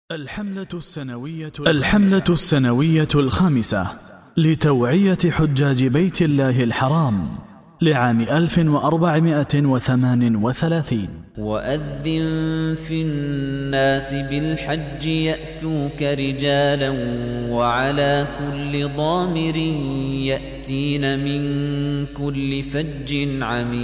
الحملة السنوية الخامسة لتوعية حجاج بيت الله الحرام لعام 1438. وأذن في الناس بالحج يأتوك رجالا وعلى كل ضامر يأتين من كل فج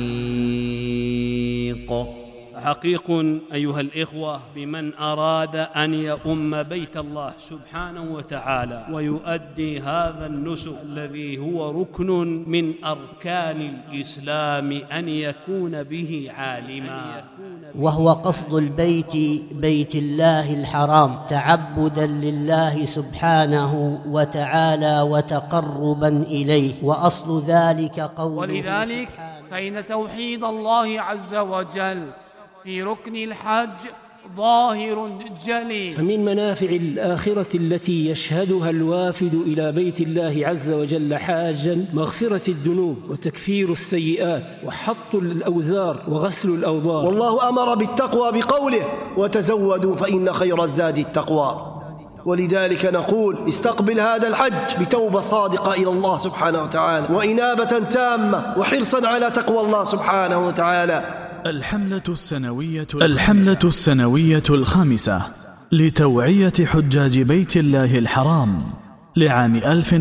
عميق. حقيق أيها الإخوة بمن أراد أن يؤم بيت الله سبحانه وتعالى ويؤدي هذا النسك الذي هو ركن من أركان الإسلام أن يكون به عالما، وهو قصد البيت بيت الله الحرام تعبدا لله سبحانه وتعالى وتقربا إليه، وأصل ذلك قوله ولذلك فإن توحيد الله عز وجل في ركن الحج ظاهر جلي. فمن منافع الآخرة التي يشهدها الوافد إلى بيت الله عز وجل حاجا مغفرة الذنوب وتكفير السيئات وحط الأوزار وغسل الأوضار. والله أمر بالتقوى بقوله وتزودوا فإن خير الزاد التقوى. ولذلك نقول استقبل هذا الحج بتوبة صادقة إلى الله سبحانه وتعالى وإنابة تامة وحرصا على تقوى الله سبحانه وتعالى. الحملة السنوية الخامسة لتوعية حجاج بيت الله الحرام لعام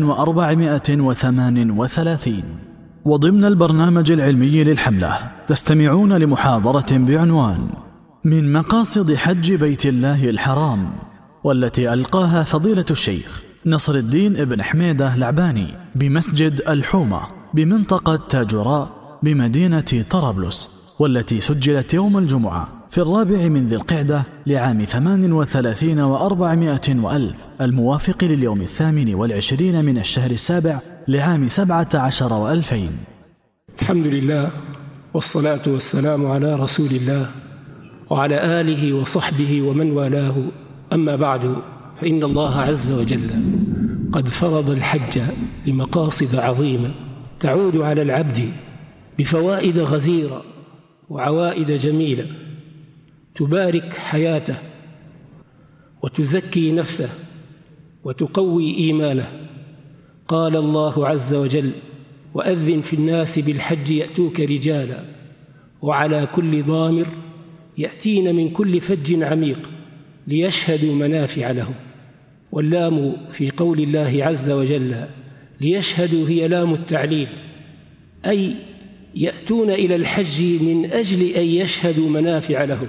1438. وضمن البرنامج العلمي للحملة تستمعون لمحاضرة بعنوان من مقاصد حج بيت الله الحرام، والتي ألقاها فضيلة الشيخ نصر الدين ابن حميدة العباني بمسجد الحومة بمنطقة تاجوراء بمدينة طرابلس، والتي سجلت يوم الجمعة في 4 من ذي القعدة لعام 38 و400 وألف الموافق لليوم 28 من الشهر السابع لعام 17 و2000. الحمد لله والصلاة والسلام على رسول الله وعلى آله وصحبه ومن والاه. أما بعد، فإن الله عز وجل قد فرض الحج لمقاصد عظيمة تعود على العبد بفوائد غزيرة وعوائد جميلة تبارك حياته وتزكي نفسه وتقوي إيمانه. قال الله عز وجل: وأذن في الناس بالحج يأتوك رجالا وعلى كل ضامر يأتين من كل فج عميق ليشهدوا منافع لهم. واللام في قول الله عز وجل ليشهدوا هي لام التعليل، أي يأتون إلى الحج من أجل أن يشهدوا منافع لهم،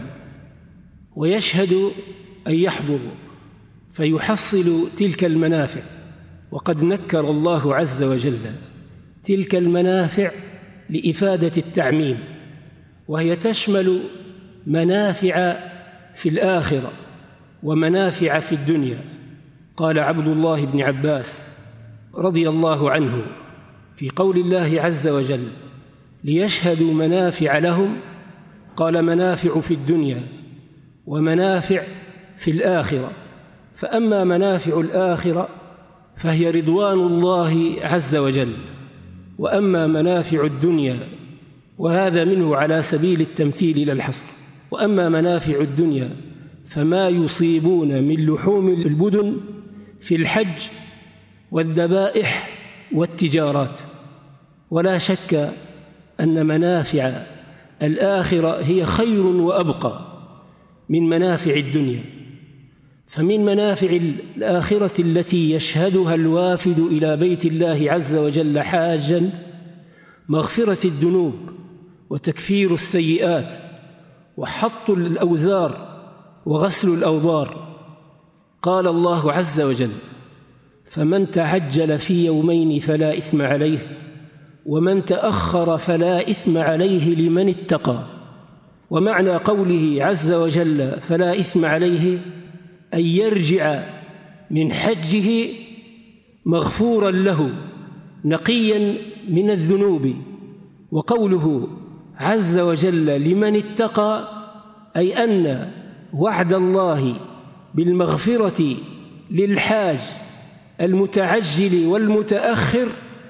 ويشهدوا أن يحضروا فيحصلوا تلك المنافع. وقد نكر الله عز وجل تلك المنافع لإفادة التعميم، وهي تشمل منافع في الآخرة ومنافع في الدنيا. قال عبد الله بن عباس رضي الله عنه في قول الله عز وجل ليشهدوا منافع لهم، قال منافع في الدنيا ومنافع في الآخرة. فأما منافع الآخرة فهي رضوان الله عز وجل، وأما منافع الدنيا، وهذا منه على سبيل التمثيل لا الحصر، وأما منافع الدنيا فما يصيبون من لحوم البدن في الحج والذبائح والتجارات. ولا شك أن منافع الآخرة هي خير وأبقى من منافع الدنيا. فمن منافع الآخرة التي يشهدها الوافد إلى بيت الله عز وجل حاجا مغفرة الذنوب وتكفير السيئات وحط الأوزار وغسل الأوضار. قال الله عز وجل: فمن تعجل في يومين فلا إثم عليه ومن تأخر فلا إثم عليه لمن اتقى. ومعنى قوله عز وجل فلا إثم عليه أن يرجع من حجه مغفورا له نقيا من الذنوب. وقوله عز وجل لمن اتقى أي أن وعد الله بالمغفرة للحاج المتعجل والمتأخر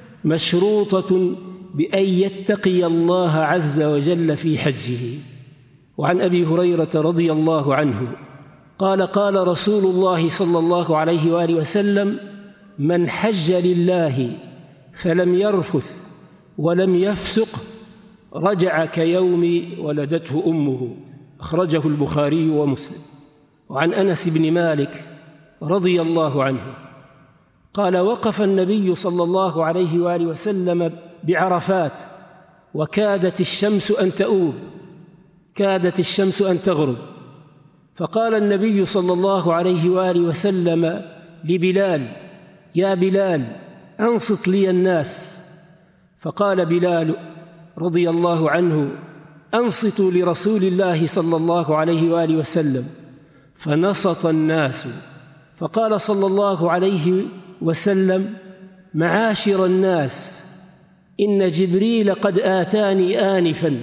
مشروطة بأن يتقي الله عز وجل في حجه. وعن أبي هريرة رضي الله عنه قال رسول الله صلى الله عليه وآله وسلم: من حج لله فلم يرفث ولم يفسق رجع كيوم ولدته أمه. أخرجه البخاري ومسلم. وعن أنس بن مالك رضي الله عنه قال: وقف النبي صلى الله عليه وآله وسلم بعرفات وكادت الشمس أن تؤوب، كادت الشمس أن تغرب، فقال النبي صلى الله عليه وآله وسلم لبلال: يا بلال أنصت لي الناس. فقال بلال رضي الله عنه: أنصتوا لرسول الله صلى الله عليه وآله وسلم. فنصت الناس، فقال صلى الله عليه وسلم: معاشر الناس، إن جبريل قد آتاني آنفا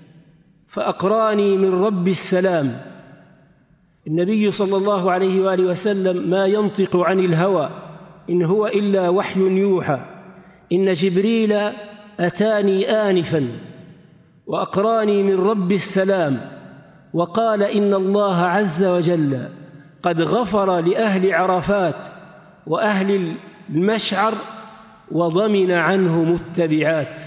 فأقراني من رب السلام. النبي صلى الله عليه وآله وسلم ما ينطق عن الهوى، إن هو إلا وحي يوحى. إن جبريل أتاني آنفا وأقراني من رب السلام، وقال: إن الله عز وجل قد غفر لأهل عرفات وأهل المشعر وضمن عنهم التبعات،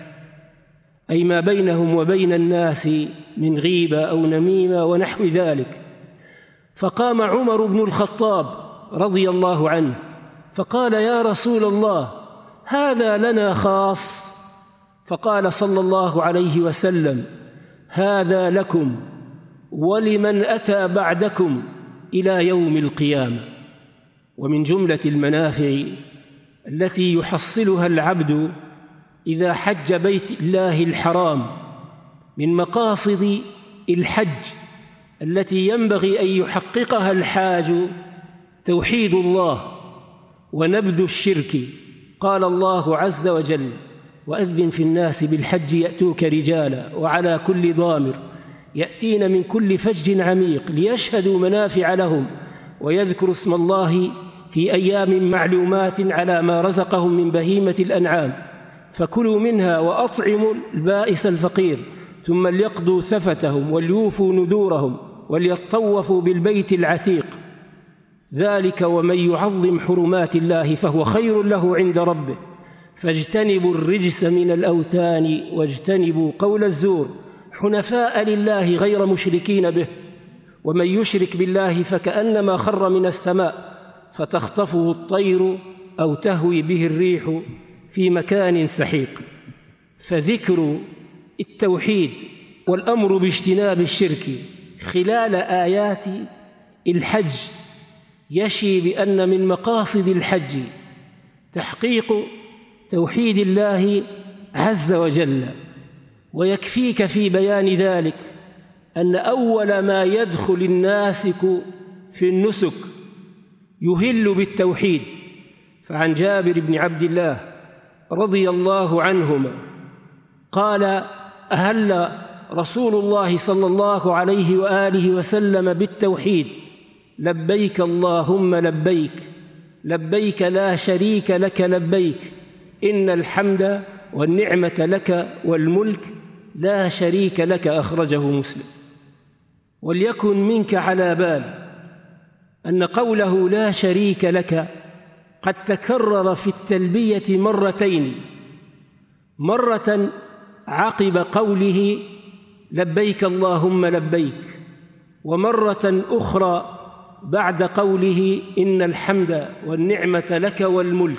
أي ما بينهم وبين الناس من غيبة أو نميمة ونحو ذلك. فقام عمر بن الخطاب رضي الله عنه فقال: يا رسول الله، هذا لنا خاص. فقال صلى الله عليه وسلم: هذا لكم ولمن أتى بعدكم إلى يوم القيامة. ومن جملة المنافع التي يحصلها العبد إذا حج بيت الله الحرام من مقاصد الحج التي ينبغي أن يحققها الحاج توحيد الله ونبذ الشرك. قال الله عز وجل: وأذن في الناس بالحج يأتوك رجالا وعلى كل ضامر يأتين من كل فج عميق ليشهدوا منافع لهم ويذكروا اسم الله في أيام معلومات على ما رزقهم من بهيمة الأنعام، فكلوا منها وأطعموا البائس الفقير، ثم ليقضوا ثفتهم وليوفوا نذورهم وليطوفوا بالبيت العتيق. ذلك ومن يعظم حرمات الله فهو خير له عند ربه. فاجتنبوا الرجس من الأوثان واجتنبوا قول الزور حنفاء لله غير مشركين به. ومن يشرك بالله فكأنما خر من السماء فتخطفه الطير أو تهوي به الريح في مكان سحيق. فذكر التوحيد والأمر باجتناب الشرك خلال آيات الحج يشي بأن من مقاصد الحج تحقيق توحيد الله عز وجل. ويكفيك في بيان ذلك أن أول ما يدخل الناسك في النسك يهل بالتوحيد. فعن جابر بن عبد الله رضي الله عنهما قال: أهل رسول الله صلى الله عليه وآله وسلم بالتوحيد: لبيك اللهم لبيك، لبيك لا شريك لك لبيك، إن الحمد والنعمة لك والملك لا شريك لك. أخرجه مسلم. وليكن منك على بال أن قوله لا شريك لك قد تكرر في التلبية مرتين، مرة عقب قوله لبيك اللهم لبيك، ومرة أخرى بعد قوله إن الحمد والنعمة لك والملك.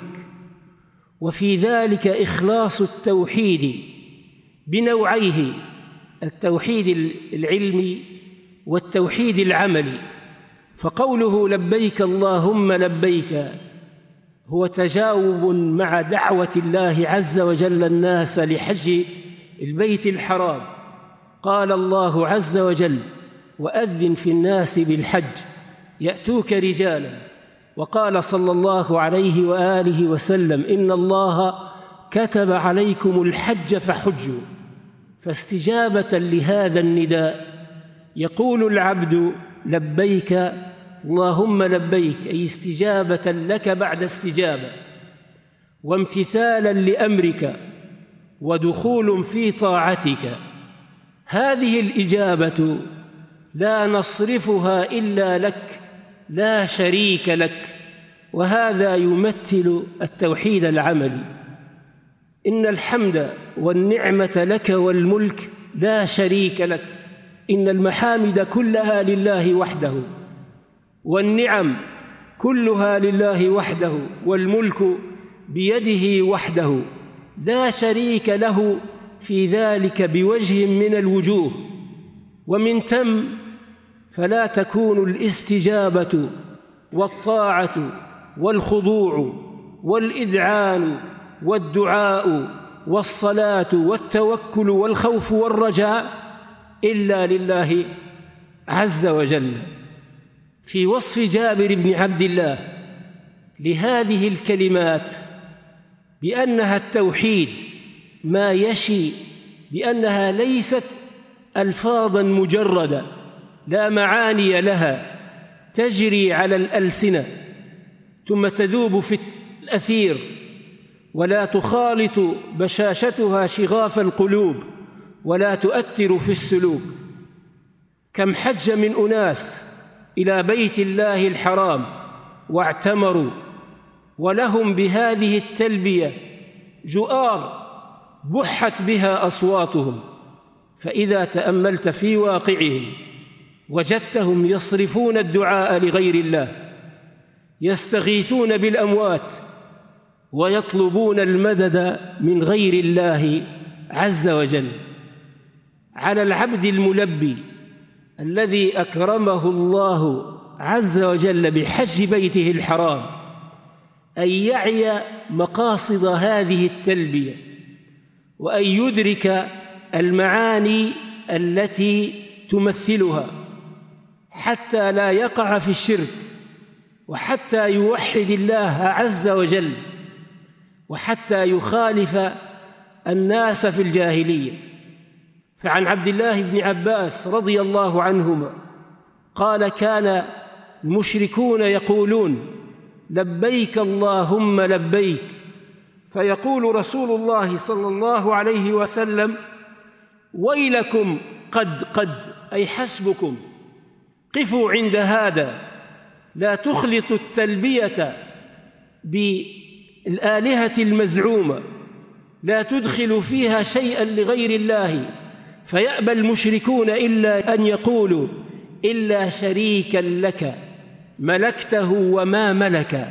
وفي ذلك إخلاص التوحيد بنوعيه: التوحيد العلمي والتوحيد العملي. فقوله لبيك اللهم لبيك هو تجاوب مع دعوة الله عز وجل الناس لحج البيت الحرام. قال الله عز وجل: وأذن في الناس بالحج يأتوك رجالا. وقال صلى الله عليه وآله وسلم: إن الله كتب عليكم الحج فحجوا. فاستجابة لهذا النداء يقول العبد لبيك اللهم لبيك، أي استجابة لك بعد استجابة، وامتثالا لأمرك ودخول في طاعتك. هذه الإجابة لا نصرفها إلا لك لا شريك لك، وهذا يمثل التوحيد العملي. إن الحمد والنعمة لك والملك لا شريك لك، إن المحامد كلها لله وحده، والنعم كلها لله وحده، والملك بيده وحده، لا شريك له في ذلك بوجه من الوجوه. ومن ثم فلا تكون الاستجابة والطاعة والخضوع والإذعان والدعاء والصلاة والتوكل والخوف والرجاء إلا لله عز وجل. في وصف جابر بن عبد الله لهذه الكلمات بأنها التوحيد ما يشي بأنها ليست ألفاظاً مجردة لا معاني لها تجري على الألسنة ثم تذوب في الأثير ولا تخالط بشاشتها شغاف القلوب ولا تؤثر في السلوك. كم حج من أناس إلى بيت الله الحرام واعتمروا ولهم بهذه التلبية جؤار بحت بها أصواتهم، فإذا تأملت في واقعهم وجدتهم يصرفون الدعاء لغير الله، يستغيثون بالأموات ويطلبون المدد من غير الله عز وجل. على العبد الملبي الذي أكرمه الله عز وجل بحج بيته الحرام أن يعي مقاصد هذه التلبية وأن يدرك المعاني التي تمثلها حتى لا يقع في الشرك، وحتى يوحد الله عز وجل، وحتى يخالف الناس في الجاهلية. فعن عبد الله بن عباس رضي الله عنهما قال: كان المشركون يقولون لبيك اللهم لبيك، فيقول رسول الله صلى الله عليه وسلم: ويلكم قد أي حسبكم، قفوا عند هذا، لا تخلطوا التلبية بالآلهة المزعومة، لا تدخلوا فيها شيئا لغير الله، فيأبى المشركون إلا أن يقولوا: إلا شريكا لك ملكته وما ملك،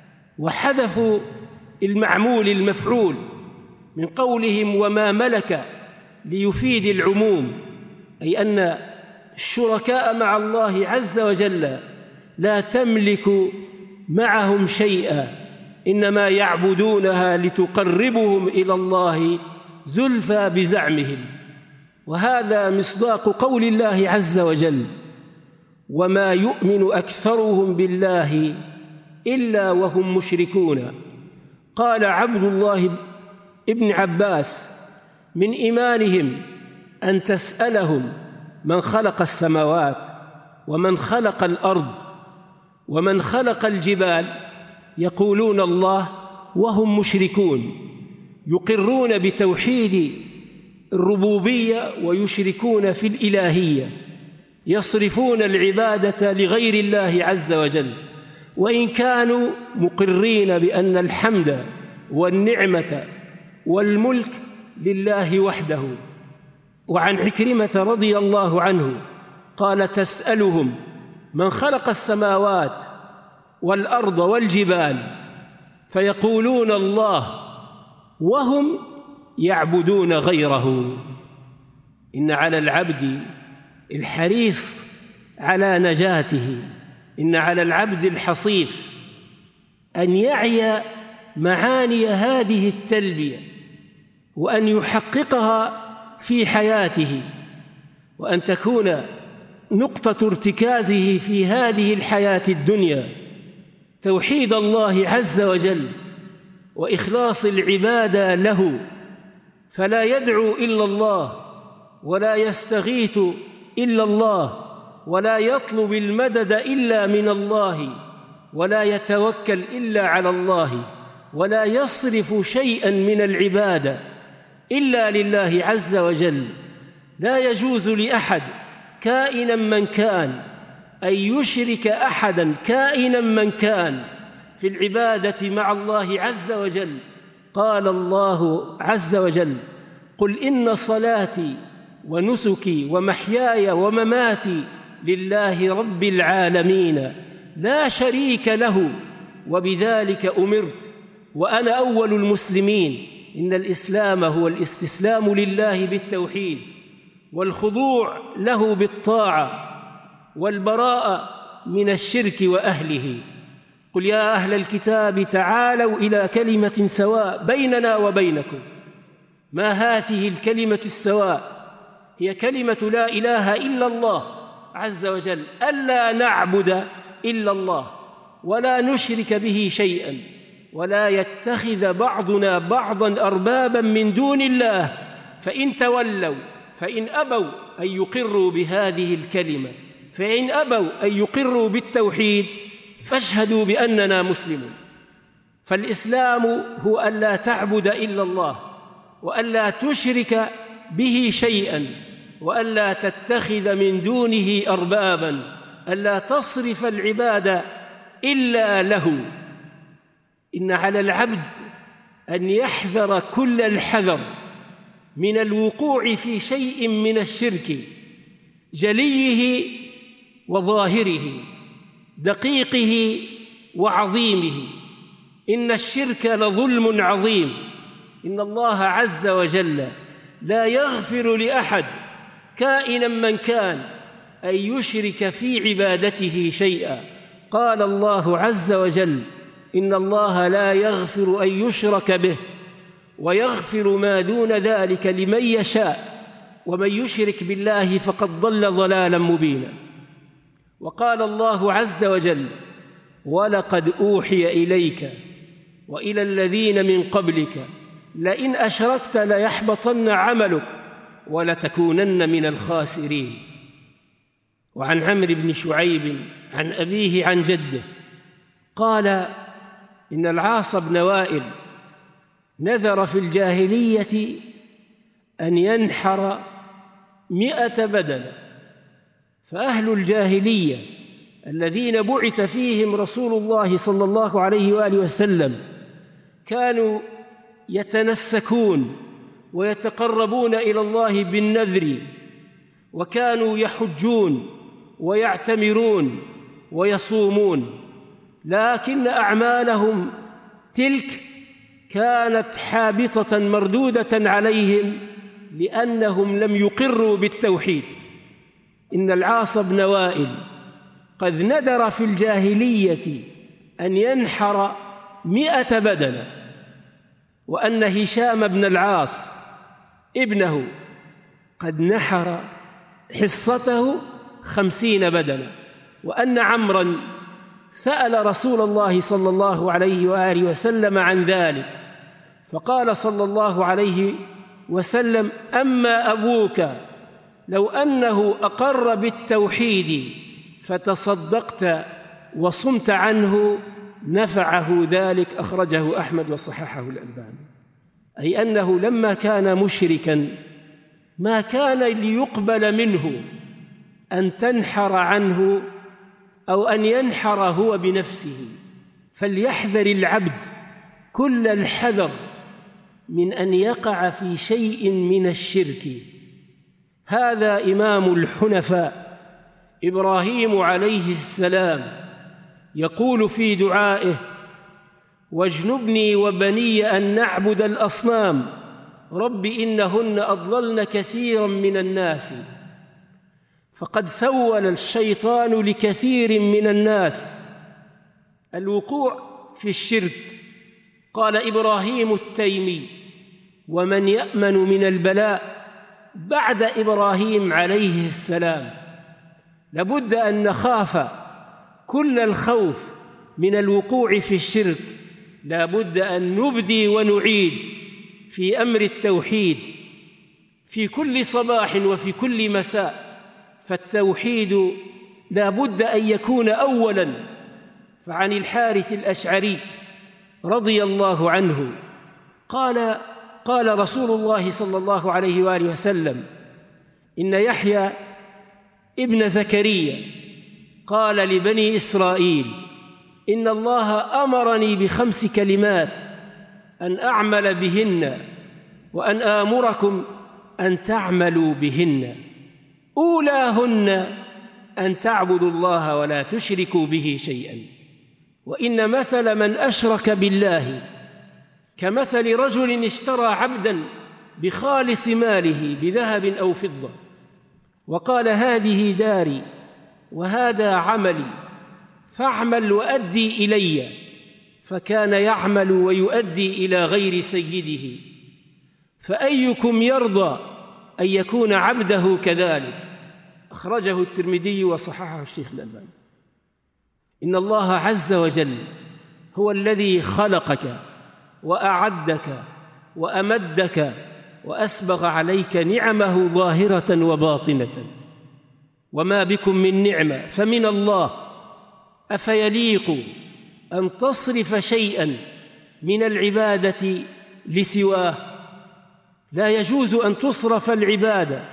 وحذفوا المعمول المفعول من قولهم وما ملك ليفيد العموم، أي أن الشركاء مع الله عز وجل لا تملك معهم شيئا، إنما يعبدونها لتقربهم إلى الله زلفى بزعمهم. وهذا مصداق قول الله عز وجل: وما يؤمن أكثرهم بالله إلا وهم مشركون. قال عبد الله ابن عباس: من إيمانهم أن تسألهم من خلق السماوات ومن خلق الأرض ومن خلق الجبال، يقولون الله وهم مشركون، يقرون بتوحيد الربوبية ويشركون في الإلهية، يصرفون العبادة لغير الله عز وجل، وإن كانوا مقرين بأن الحمد والنعمة والملك لله وحده. وعن عكرمة رضي الله عنه قال: تسألهم من خلق السماوات والأرض والجبال، فيقولون الله وهم يعبدون غيره. إن على العبد الحريص على نجاته، إن على العبد الحصيف أن يعي معاني هذه التلبية وأن يحققها في حياته، وأن تكون نقطة ارتكازه في هذه الحياة الدنيا توحيد الله عز وجل وإخلاص العبادة له، فلا يدعو إلا الله ولا يستغيث إلا الله ولا يطلب المدد إلا من الله ولا يتوكل إلا على الله ولا يصرف شيئا من العبادة إلا لله عز وجل. لا يجوز لأحد كائنا من كان أن يشرك أحداً كائناً من كان في العبادة مع الله عز وجل. قال الله عز وجل: قل إن صلاتي ونسكي ومحياي ومماتي لله رب العالمين لا شريك له وبذلك أمرت وأنا أول المسلمين. إن الإسلام هو الاستسلام لله بالتوحيد والخضوع له بالطاعة والبراءة من الشرك وأهله. قل يا أهل الكتاب تعالوا إلى كلمة سواء بيننا وبينكم. ما هذه الكلمة السواء؟ هي كلمة لا إله إلا الله عز وجل، ألا نعبد إلا الله ولا نشرك به شيئا، ولا يتخذ بعضنا بعضا أربابا من دون الله. فإن تولوا، فإن أبوا أن يقروا بهذه الكلمة، فإن أبوا أن يقروا بالتوحيد فاشهدوا بأننا مسلمون. فالإسلام هو ألا تعبد إلا الله، وألا تشرك به شيئا، وألا تتخذ من دونه أربابا، ألا تصرف العبادة إلا له. إن على العبد أن يحذر كل الحذر من الوقوع في شيء من الشرك، جليه وظاهره، دقيقه وعظيمه. إن الشرك لظلم عظيم. إن الله عز وجل لا يغفر لأحد كائنا من كان أن يشرك في عبادته شيئا. قال الله عز وجل: إن الله لا يغفر أن يشرك به ويغفر ما دون ذلك لمن يشاء، ومن يشرك بالله فقد ضل ضلالا مبينا. وقال الله عز وجل: ولقد أوحي إليك وإلى الذين من قبلك لئن أشركت ليحبطن عملك ولتكونن من الخاسرين. وعن عمرو بن شعيب عن أبيه عن جده قال: إن العاص بن وائل نذر في الجاهلية أن ينحر 100 بدنة، فأهل الجاهلية الذين بعث فيهم رسول الله صلى الله عليه وآله وسلم كانوا يتنسكون ويتقربون إلى الله بالنذر، وكانوا يحجون ويعتمرون ويصومون، لكن أعمالهم تلك كانت حابطة مردودة عليهم لأنهم لم يقروا بالتوحيد. إن العاص بن وائل قد نذر في الجاهلية أن ينحر 100 بدنة، وأن هشام بن العاص ابنه قد نحر حصته 50 بدنة، وأن عمرا سأل رسول الله صلى الله عليه وآله وسلم عن ذلك، فقال صلى الله عليه وسلم: أما أبوك لو أنه أقر بالتوحيد فتصدقت وصمت عنه نفعه ذلك. أخرجه أحمد وصححه الألباني. أي أنه لما كان مشركاً ما كان ليقبل منه أن تنحر عنه أو أن ينحر هو بنفسه. فليحذر العبد كل الحذر من أن يقع في شيء من الشرك. هذا إمام الحنفاء إبراهيم عليه السلام يقول في دعائه: واجنبني وبني أن نعبد الأصنام رب إنهن أضللن كثيرا من الناس. فقد سول الشيطان لكثير من الناس الوقوع في الشرك. قال إبراهيم التيمي: ومن يأمن من البلاء بعد إبراهيم عليه السلام؟ لابد أن نخاف كل الخوف من الوقوع في الشرك. لابد أن نبدي ونعيد في أمر التوحيد في كل صباح وفي كل مساء، فالتوحيد لابد أن يكون أولاً. فعن الحارث الأشعري رضي الله عنه قال رسول الله صلى الله عليه وآله وسلم: إن يحيى ابن زكريا قال لبني إسرائيل: إن الله أمرني ب5 كلمات أن أعمل بهن وأن آمركم أن تعملوا بهن. أولاهن أن تعبدوا الله ولا تشركوا به شيئا، وإن مثل من أشرك بالله كمثل رجل اشترى عبدا بخالص ماله بذهب أو فضة، وقال: هذه داري وهذا عملي فاعمل وأدي إلي، فكان يعمل ويؤدي إلى غير سيده، فأيكم يرضى أن يكون عبده كذلك؟ أخرجه الترمذي وصححه الشيخ الألباني. إن الله عز وجل هو الذي خلقك وأعدك وأمدك وأسبغ عليك نعمه ظاهرة وباطنة، وما بكم من نعمة فمن الله. أفيليق أن تصرف شيئا من العبادة لسواه؟ لا يجوز أن تصرف العبادة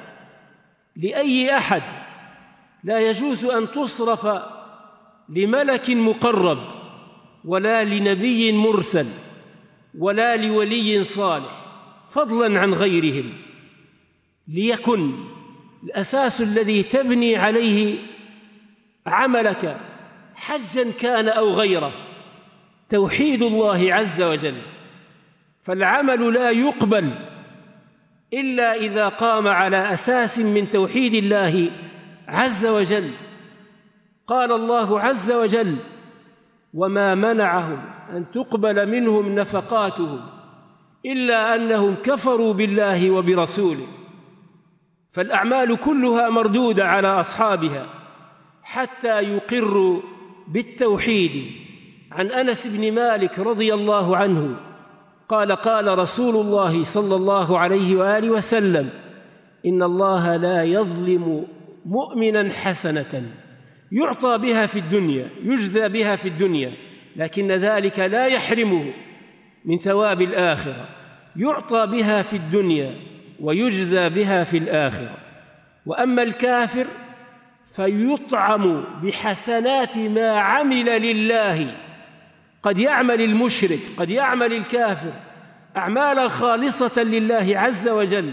لأي أحد، لا يجوز أن تصرف لملك مقرب ولا لنبي مرسل ولا لولي صالح، فضلا عن غيرهم، ليكن الأساس الذي تبني عليه عملك حجا كان أو غيره توحيد الله عز وجل. فالعمل لا يقبل إلا إذا قام على أساس من توحيد الله عز وجل. قال الله عز وجل: وما منعهم أن تقبل منهم نفقاتهم إلا أنهم كفروا بالله وبرسوله. فالأعمال كلها مردودة على أصحابها حتى يقروا بالتوحيد. عن أنس بن مالك رضي الله عنه قال: قال رسول الله صلى الله عليه وآله وسلم: إن الله لا يظلم مؤمنا حسنة يعطى بها في الدنيا يجزى بها في الدنيا، لكن ذلك لا يحرمه من ثواب الآخرة، يعطى بها في الدنيا ويجزى بها في الآخرة. وأما الكافر فيطعم بحسنات ما عمل لله. قد يعمل المشرك، قد يعمل الكافر أعمالا خالصة لله عز وجل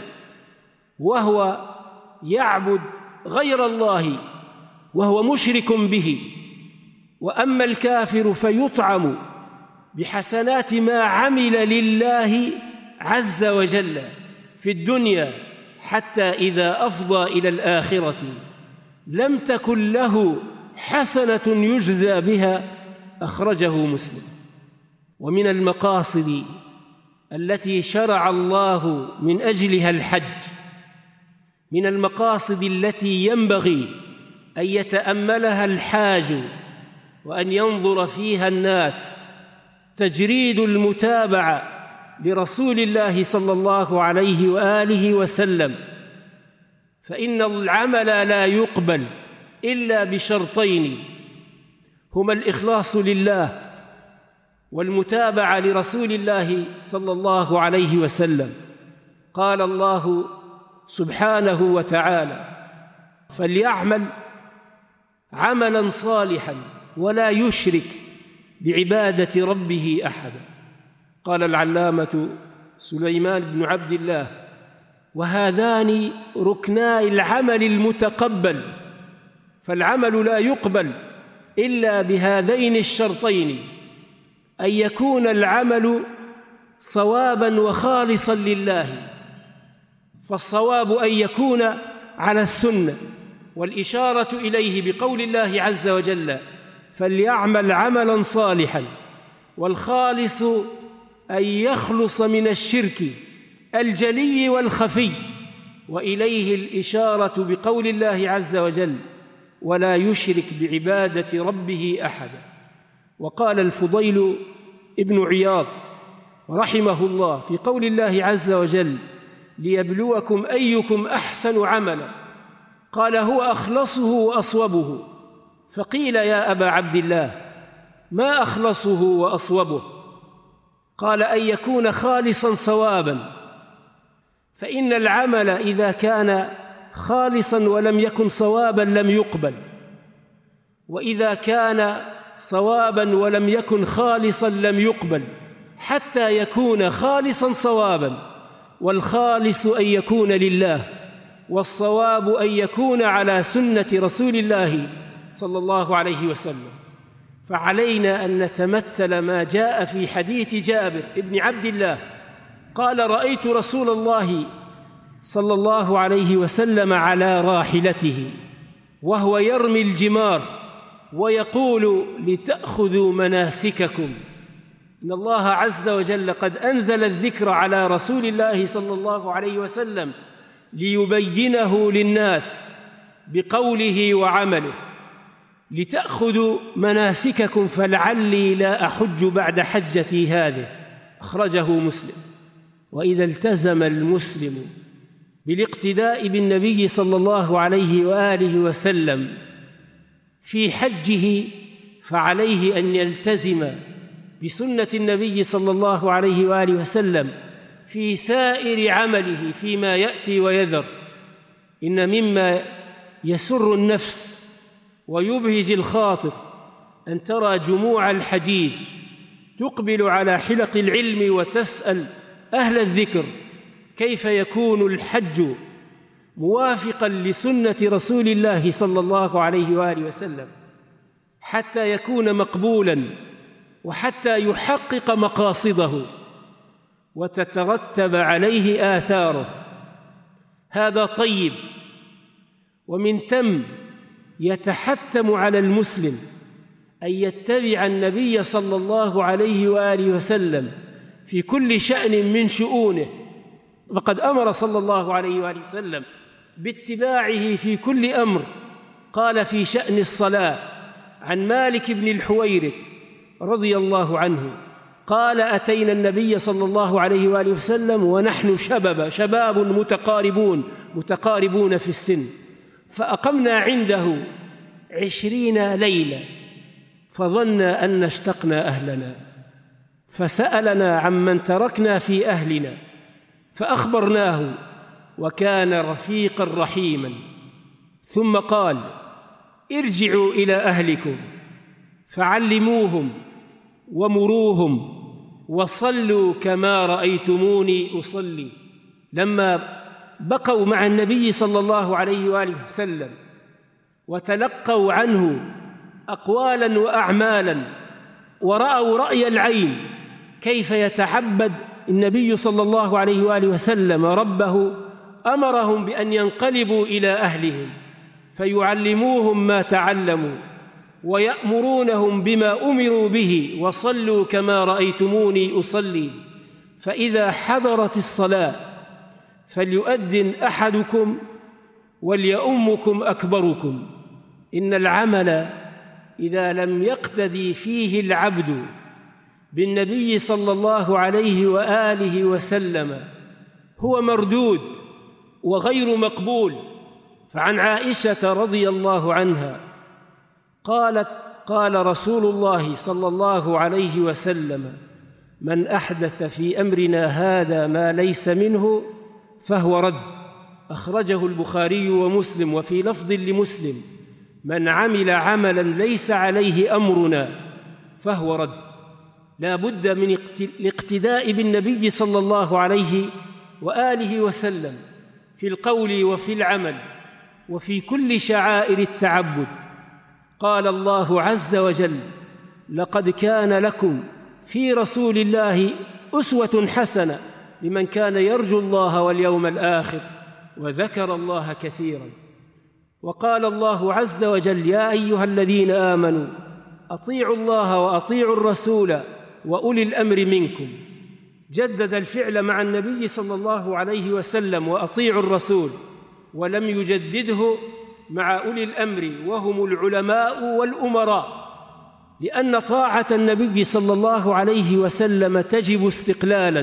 وهو يعبد غير الله وهو مشرك به. وأما الكافر فيطعم بحسنات ما عمل لله عز وجل في الدنيا حتى إذا أفضى إلى الآخرة لم تكن له حسنة يجزى بها. أخرجه مسلم. ومن المقاصد التي شرع الله من أجلها الحج، من المقاصد التي ينبغي أن يتأملها الحاج وأن ينظر فيها الناس، تجريد المتابعة لرسول الله صلى الله عليه وآله وسلم. فإن العمل لا يقبل إلا بشرطين، هما الإخلاص لله والمتابعة لرسول الله صلى الله عليه وسلم. قال الله سبحانه وتعالى: فليعمل عملا صالحا ولا يشرك بعبادة ربه أحدا. قال العلامة سليمان بن عبد الله: وهذان ركناي العمل المتقبل، فالعمل لا يقبل إلا بهذين الشرطين: أن يكون العمل صوابا وخالصا لله، فالصواب أن يكون على السنة، والإشارة إليه بقول الله عز وجل: فليعمل عملا صالحا. والخالص أن يخلص من الشرك الجلي والخفي، وإليه الإشارة بقول الله عز وجل: ولا يشرك بعبادة ربه أحدا. وقال الفضيل ابن عياض رحمه الله في قول الله عز وجل: ليبلوكم أيكم أحسن عملا، قال: هو أخلصه وأصوبه. فقيل: يا أبا عبد الله، ما أخلصه وأصوبه؟ قال: أن يكون خالصا صوابا، فإن العمل إذا كان خالصا ولم يكن صوابا لم يقبل. وإذا كان صوابا ولم يكن خالصا لم يقبل حتى يكون خالصا صوابا، والخالص أن يكون لله، والصواب أن يكون على سنة رسول الله صلى الله عليه وسلم. فعلينا أن نتمثل ما جاء في حديث جابر بن عبد الله قال: رأيت رسول الله صلى الله عليه وسلم على راحلته وهو يرمي الجمار ويقول: لتأخذوا مناسككم. إن الله عز وجل قد أنزل الذكر على رسول الله صلى الله عليه وسلم ليبينه للناس بقوله وعمله: لتأخذوا مناسككم فلعلي لا أحج بعد حجتي هذه. أخرجه مسلم. وإذا التزم المسلم بالاقتداء بالنبي صلى الله عليه وآله وسلم في حجه فعليه أن يلتزم بسنة النبي صلى الله عليه وآله وسلم في سائر عمله فيما يأتي ويذر. إن مما يسر النفس ويبهج الخاطر أن ترى جموع الحجيج تقبل على حلق العلم وتسأل أهل الذكر كيف يكون الحج موافقاً لسنة رسول الله صلى الله عليه وآله وسلم حتى يكون مقبولاً وحتى يحقق مقاصده وتترتب عليه آثاره. هذا طيب. ومن ثم يتحتم على المسلم أن يتبع النبي صلى الله عليه وآله وسلم في كل شأن من شؤونه، فقد أمر صلى الله عليه وآله وسلم باتباعه في كل أمر. قال في شأن الصلاة عن مالك بن الحويرث رضي الله عنه قال: أتينا النبي صلى الله عليه وآله وسلم ونحن شباب متقاربون في السن، فأقمنا عنده 20 ليلة، فظن أن اشتقنا أهلنا، فسألنا عمن تركنا في أهلنا فأخبرناه، وكان رفيقا رحيما. ثم قال: ارجعوا إلى أهلكم فعلموهم ومروهم وصلوا كما رأيتموني أصلي. لما بقوا مع النبي صلى الله عليه وآله وسلم وتلقوا عنه أقوالا وأعمالا ورأوا رأي العين كيف يتعبد النبي صلى الله عليه وآله وسلم ربه، أمرهم بأن ينقلبوا إلى أهلهم فيعلموهم ما تعلموا ويأمرونهم بما أمروا به، وصلوا كما رأيتموني أصلي. فإذا حضرت الصلاة فليؤذن أحدكم وليؤمكم أكبركم. إن العمل إذا لم يقتدي فيه العبد بالنبي صلى الله عليه وآله وسلم هو مردود وغير مقبول. فعن عائشة رضي الله عنها قالت: قال رسول الله صلى الله عليه وسلم: من أحدث في أمرنا هذا ما ليس منه فهو رد. أخرجه البخاري ومسلم. وفي لفظ لمسلم: من عمل عملا ليس عليه أمرنا فهو رد. لا بد من الاقتداء بالنبي صلى الله عليه وآله وسلم في القول وفي العمل وفي كل شعائر التعبد. قال الله عز وجل: لقد كان لكم في رسول الله أسوة حسنة لمن كان يرجو الله واليوم الآخر وذكر الله كثيرا. وقال الله عز وجل: يا أيها الذين آمنوا أطيعوا الله وأطيعوا الرسول وأولي الأمر منكم. جدد الفعل مع النبي صلى الله عليه وسلم وأطيعوا الرسول، ولم يجدده مع أولي الأمر وهم العلماء والأمراء، لأن طاعة النبي صلى الله عليه وسلم تجب استقلالاً،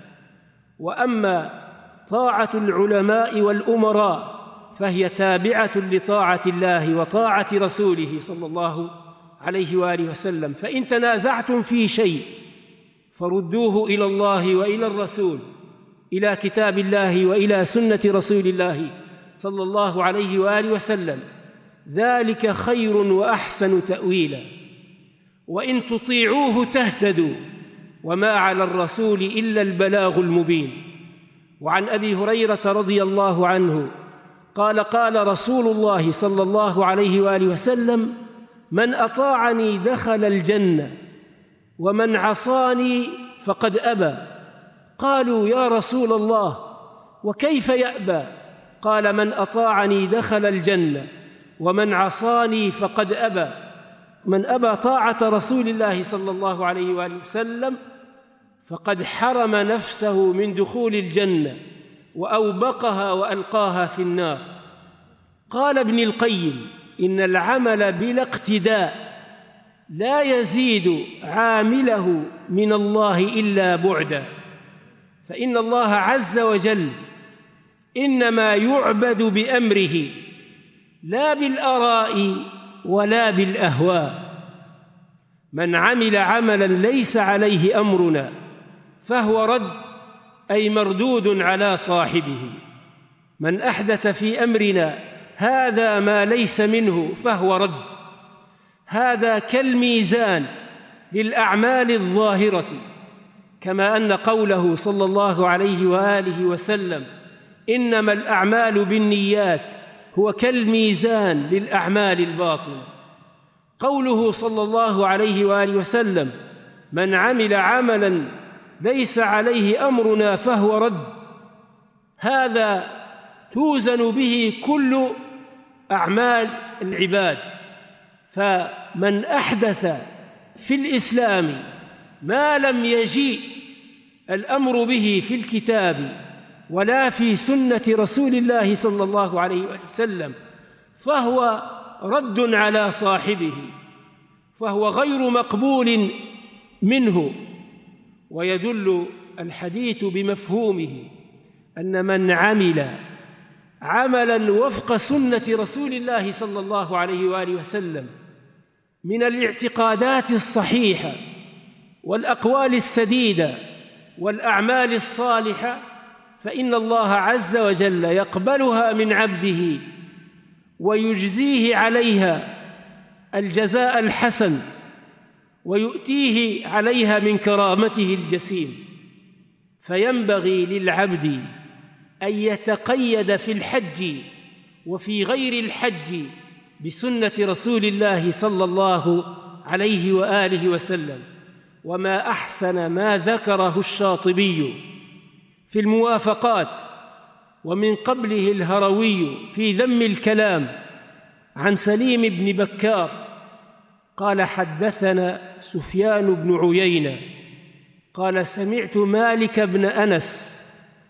وأما طاعة العلماء والأمراء فهي تابعة لطاعة الله وطاعة رسوله صلى الله عليه وآله وسلم. فإن تنازعتم في شيء فردوه إلى الله وإلى الرسول، إلى كتاب الله وإلى سنة رسول الله صلى الله عليه وآله وسلم، ذلك خير وأحسن تأويلا وإن تطيعوه تهتدوا وما على الرسول إلا البلاغ المبين. وعن أبي هريرة رضي الله عنه قال قال رسول الله صلى الله عليه وآله وسلم: من أطاعني دخل الجنة ومن عصاني فقد أبى. قالوا: يا رسول الله وكيف يأبى؟ قال: من أطاعني دخل الجنة ومن عصاني فقد أبى. من أبى طاعة رسول الله صلى الله عليه وآله وسلم فقد حرم نفسه من دخول الجنة وأوبقها وألقاها في النار. قال ابن القيم: إن العمل بلا اقتداء لا يزيد عامله من الله إلا بعدا، فإن الله عز وجل إنما يعبد بأمره لا بالآراء ولا بالأهواء. من عمل عملا ليس عليه أمرنا فهو رد، أي مردود على صاحبه. من أحدث في أمرنا هذا ما ليس منه فهو رد. هذا كالميزان للأعمال الظاهرة، كما أن قوله صلى الله عليه وآله وسلم: إنما الأعمال بالنيات هو كالميزان للأعمال الباطنة. قوله صلى الله عليه وآله وسلم: من عمل عملا ليس عليه أمرنا فهو رد، هذا توزن به كل أعمال العباد. فمن أحدث في الإسلام ما لم يجيء الأمر به في الكتاب ولا في سنة رسول الله صلى الله عليه وسلم فهو رد على صاحبه، فهو غير مقبول منه. ويدل الحديث بمفهومه أن من عمل عملاً وفق سنة رسول الله صلى الله عليه وآله وسلم من الاعتقادات الصحيحة والأقوال السديدة والأعمال الصالحة، فإن الله عز وجل يقبلها من عبده ويجزيه عليها الجزاء الحسن ويؤتيه عليها من كرامته الجسيم. فينبغي للعبد أن يتقيد في الحج وفي غير الحج بسنة رسول الله صلى الله عليه وآله وسلم. وما أحسن ما ذكره الشاطبي في الموافقات، ومن قبله الهروي في ذم الكلام، عن سليم بن بكار قال: حدثنا سفيان بن عيينة قال: سمعت مالك بن أنس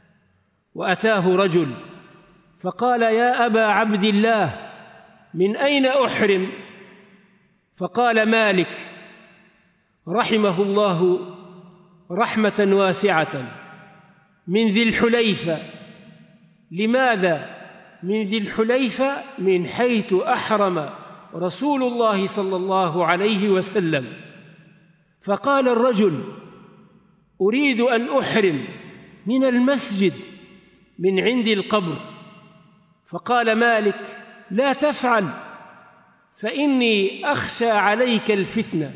وأتاه رجل فقال: يا أبا عبد الله من أين أحرم؟ فقال مالك رحمه الله رحمة واسعة: من ذي الحليفة. لماذا من ذي الحليفة؟ من حيث أحرم رسول الله صلى الله عليه وسلم. فقال الرجل: أريد أن أحرم من المسجد من عند القبر. فقال مالك: لا تفعل، فإني أخشى عليك الفتنة.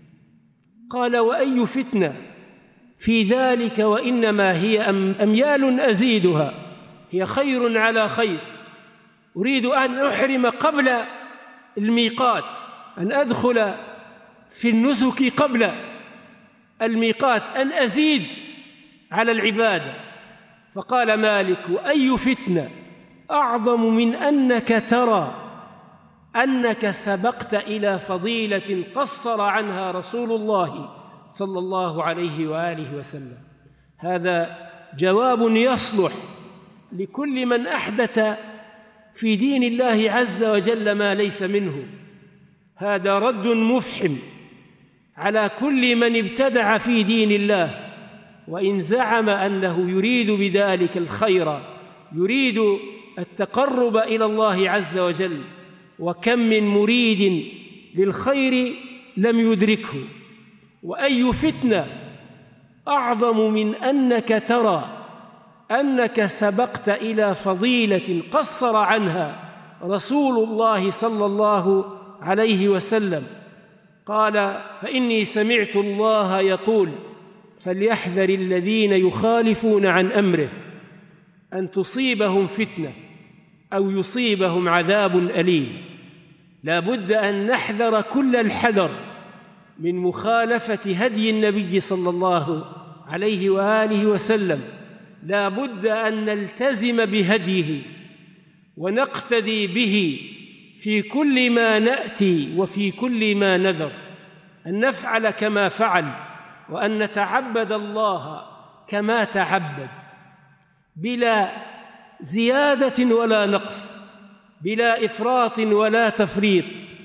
قال: وأي فتنة في ذلك؟ وإنما هي أميال أزيدها، هي خير على خير. أريد أن أحرم قبل الميقات، أن أدخل في النسك قبل الميقات، أن أزيد على العبادة. فقال مالك: وأي فتنة أعظم من أنك ترى أنك سبقت إلى فضيلة قصر عنها رسول الله صلى الله عليه وآله وسلم. هذا جواب يصلح لكل من أحدث في دين الله عز وجل ما ليس منه. هذا رد مفحم على كل من ابتدع في دين الله، وإن زعم أنه يريد بذلك الخير، يريد التقرب إلى الله عز وجل. وكم من مريد للخير لم يدركه. وأي فتنة أعظم من أنك ترى أنك سبقت إلى فضيلة قصر عنها رسول الله صلى الله عليه وسلم، قال: فإني سمعت الله يقول: فليحذر الذين يخالفون عن أمره أن تصيبهم فتنة أو يصيبهم عذاب أليم. لا بد أن نحذر كل الحذر من مخالفة هدي النبي صلى الله عليه وآله وسلم. لا بد أن نلتزم بهديه ونقتدي به في كل ما نأتي وفي كل ما نذر، أن نفعل كما فعل، وأن نتعبد الله كما تعبد، بلا زيادة ولا نقص، بلا إفراط ولا تفريط.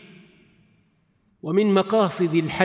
ومن مقاصد الحج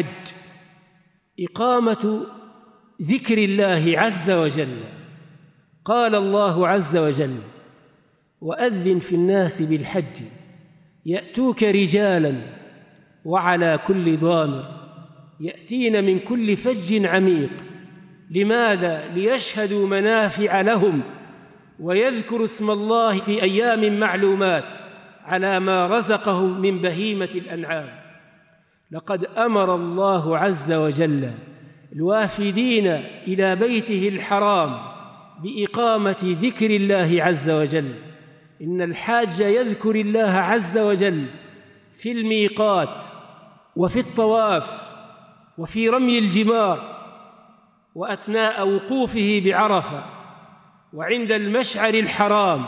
إقامة ذكر الله عز وجل. قال الله عز وجل: وأذن في الناس بالحج يأتوك رجالا وعلى كل ضامر يأتين من كل فج عميق. لماذا؟ ليشهدوا منافع لهم ويذكروا اسم الله في أيام معلومات على ما رزقهم من بهيمة الأنعام. لقد أمر الله عز وجل الوافدين إلى بيته الحرام بإقامة ذكر الله عز وجل. إن الحاج يذكر الله عز وجل في الميقات وفي الطواف وفي رمي الجمار وأثناء وقوفه بعرفة وعند المشعر الحرام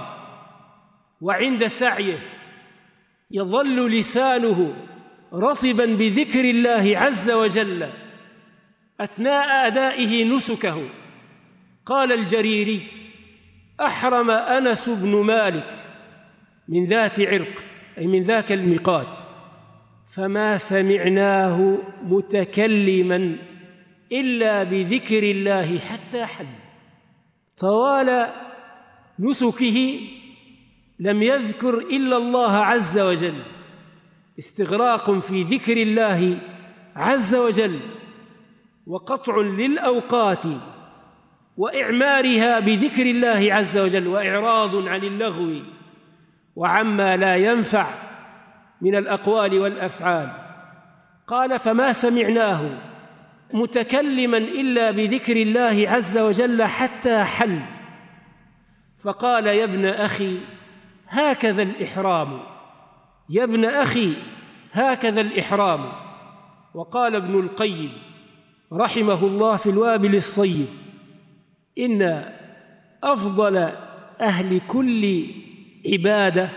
وعند سعيه، يظل لسانه رطبا بذكر الله عز وجل أثناء أدائه نسكه. قال الجريري: أحرم أنس بن مالك من ذات عرق، أي من ذاك الميقات، فما سمعناه متكلما إلا بذكر الله حتى حل. طوال نسكه لم يذكر إلا الله عز وجل، استغراق في ذكر الله عز وجل وقطع للأوقات وإعمارها بذكر الله عز وجل، وإعراض عن اللغو وعما لا ينفع من الأقوال والأفعال. قال: فما سمعناه متكلما إلا بذكر الله عز وجل حتى حل. فقال: يا ابن أخي هكذا الإحرام، يا ابن أخي هكذا الإحرام. وقال ابن القيم رحمه الله في الوابل الصيب: إن أفضل أهل كل عبادة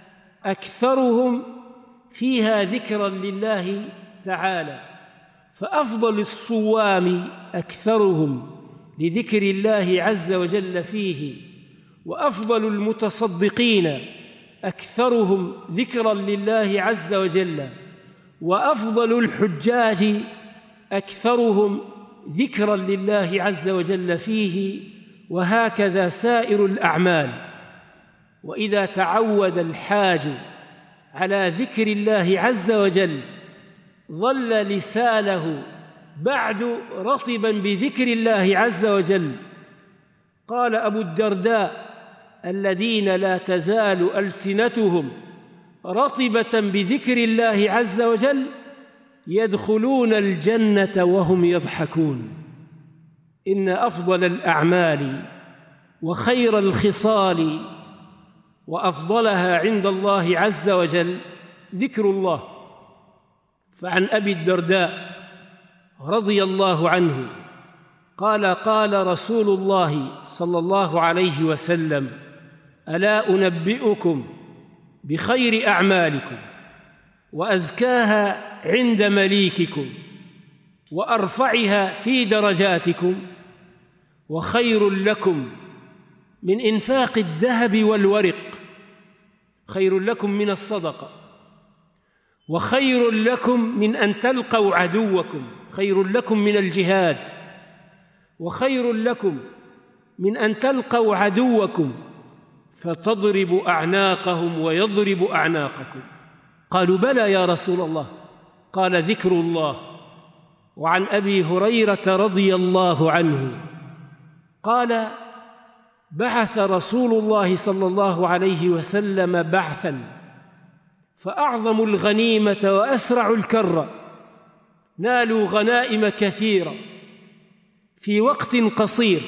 أكثرهم فيها ذكرا لله تعالى، فأفضل الصوام أكثرهم لذكر الله عز وجل فيه، وأفضل المتصدقين أكثرهم ذكرا لله عز وجل، وأفضل الحجاج أكثرهم ذكرا لله عز وجل فيه، وهكذا سائر الأعمال. وإذا تعود الحاج على ذكر الله عز وجل ظل لسانه بعد رطبا بذكر الله عز وجل. قال أبو الدرداء: الذين لا تزال ألسنتهم رطبة بذكر الله عز وجل يدخلون الجنة وهم يضحكون. إن أفضل الأعمال وخير الخصال وأفضلها عند الله عز وجل ذكر الله. فعن أبي الدرداء رضي الله عنه قال: قال رسول الله صلى الله عليه وسلم: ألا أنبئكم بخير أعمالكم وأزكاها عند مليككم وأرفعها في درجاتكم وخير لكم من إنفاق الذهب والورق، خير لكم من الصدقة، وخير لكم من أن تلقوا عدوكم، خير لكم من الجهاد، وخير لكم من أن تلقوا عدوكم فتضربوا أعناقهم ويضرب أعناقكم. قالوا: بلى يا رسول الله. قال: ذكر الله. وعن أبي هريرة رضي الله عنه قال: بعث رسول الله صلى الله عليه وسلم بعثا فأعظموا الغنيمة وأسرعوا الكرة، نالوا غنائم كثيرة في وقت قصير،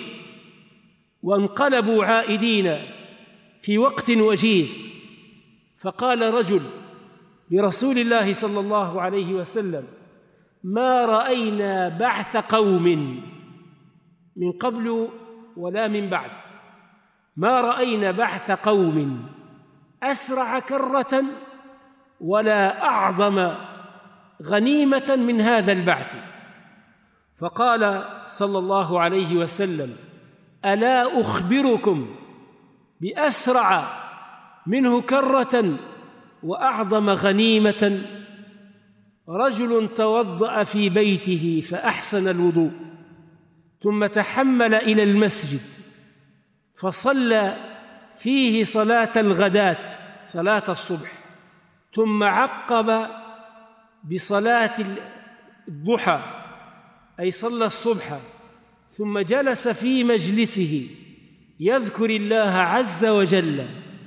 وانقلبوا عائدين في وقت وجيز. فقال رجل لرسول الله صلى الله عليه وسلم: ما رأينا بعث قوم من قبل ولا من بعد، ما رأينا بعث قوم أسرع كرة ولا أعظم غنيمة من هذا البعث. فقال صلى الله عليه وسلم: ألا أخبركم بأسرع منه كرة وأعظم غنيمة؟ رجل توضأ في بيته فأحسن الوضوء، ثم تحمل إلى المسجد فصلى فيه صلاة الغداة، صلاة الصبح، ثم عقب بصلاة الضحى، أي صلى الصبح، ثم جلس في مجلسه يذكر الله عز وجل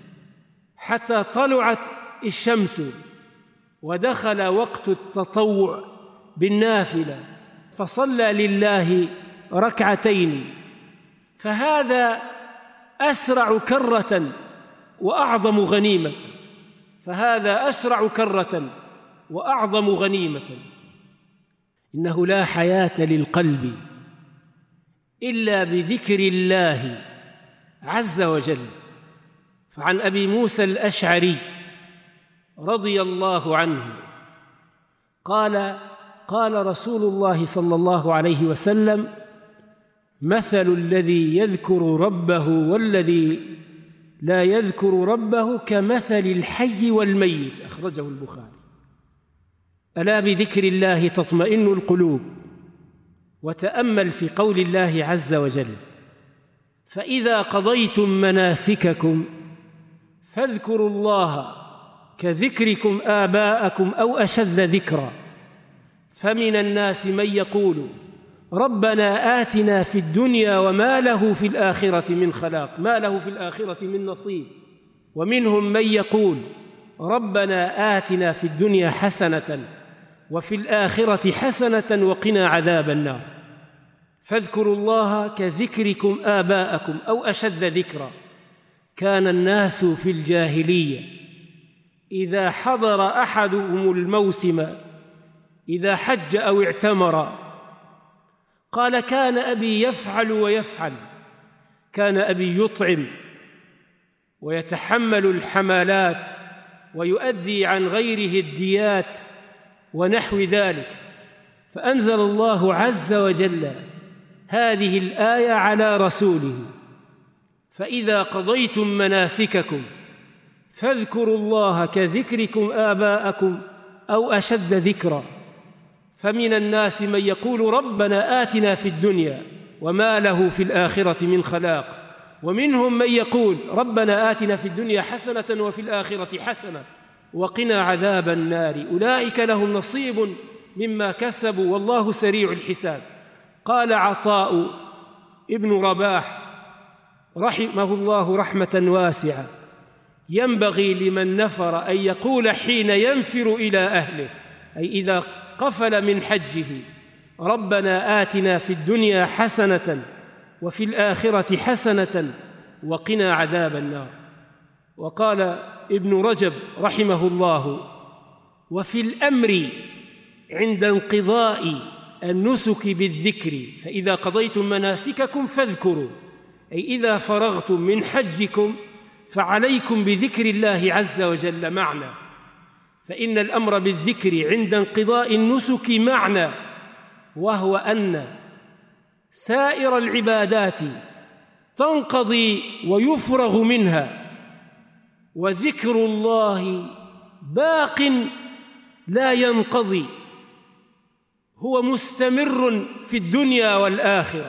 حتى طلعت الشمس ودخل وقت التطوع بالنافلة فصلى لله ركعتين، فهذا أسرع كرة وأعظم غنيمة، فهذا أسرع كرة وأعظم غنيمة. إنه لا حياة للقلب إلا بذكر الله عز وجل. فعن أبي موسى الأشعري رضي الله عنه قال: قال رسول الله صلى الله عليه وسلم: مثل الذي يذكر ربه والذي لا يذكر ربه كمثل الحي والميت، أخرجه البخاري. ألا بذكر الله تطمئن القلوب. وتأمل في قول الله عز وجل: فإذا قضيتم مناسككم فاذكروا الله كذكركم آباءكم أو أشد ذكرا. فمن الناس من يقول ربنا آتنا في الدنيا وما له في الآخرة من خلاق، ما له في الآخرة من نصيب. ومنهم من يقول ربنا آتنا في الدنيا حسنة وفي الآخرة حسنة وقنا عذاب النار. فاذكروا الله كذكركم آباءكم أو أشد ذكرا. كان الناس في الجاهلية إذا حضر أحدهم الموسم، إذا حج أو اعتمر، قال: كان أبي يفعل ويفعل، كان أبي يطعم ويتحمل الحمالات ويؤدي عن غيره الديات ونحو ذلك. فأنزل الله عز وجل هذه الآية على رسوله: فإذا قضيتم مناسككم فاذكروا الله كذكركم آباءكم أو أشد ذكرا. فمن الناس من يقول ربنا آتنا في الدنيا وما له في الآخرة من خلاق. ومنهم من يقول ربنا آتنا في الدنيا حسنة وفي الآخرة حسنة وقنا عذاب النار. أولئك لهم نصيب مما كسبوا والله سريع الحساب. قال عطاء ابن رباح رحمه الله رحمة واسعة: ينبغي لمن نفر أن يقول حين ينفر إلى أهله، أي إذا قفل من حجه: ربنا آتنا في الدنيا حسنة وفي الآخرة حسنة وقنا عذاب النار. وقال ابن رجب رحمه الله: وفي الأمر عند انقضاء النسك بالذكر، فإذا قضيتم مناسككم فاذكروا، أي إذا فرغتم من حجكم فعليكم بذكر الله عز وجل معنى. فإن الأمر بالذكر عند انقضاء النسك معنى، وهو أن سائر العبادات تنقضي ويفرغ منها، وذكر الله باق لا ينقضي، هو مستمر في الدنيا والآخرة.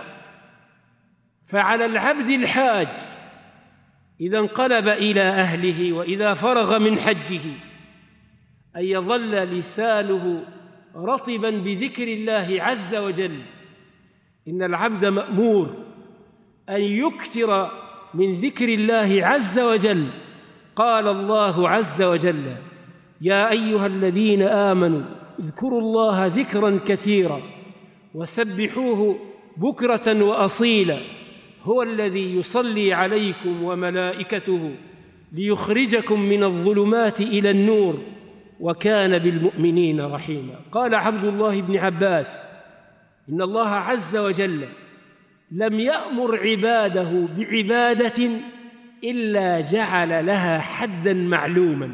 فعلى العبد الحاج إذا انقلب إلى أهله وإذا فرغ من حجه أن يظل لسانه رطبا بذكر الله عز وجل. إن العبد مأمور أن يكثر من ذكر الله عز وجل. قال الله عز وجل: يا أيها الذين آمنوا اذكروا الله ذكرا كثيرا وسبحوه بكرة وأصيلا هو الذي يصلي عليكم وملائكته ليخرجكم من الظلمات إلى النور وكان بالمؤمنين رحيما. قال عبد الله بن عباس إن الله عز وجل لم يأمر عباده بعبادة إلا جعل لها حداً معلوماً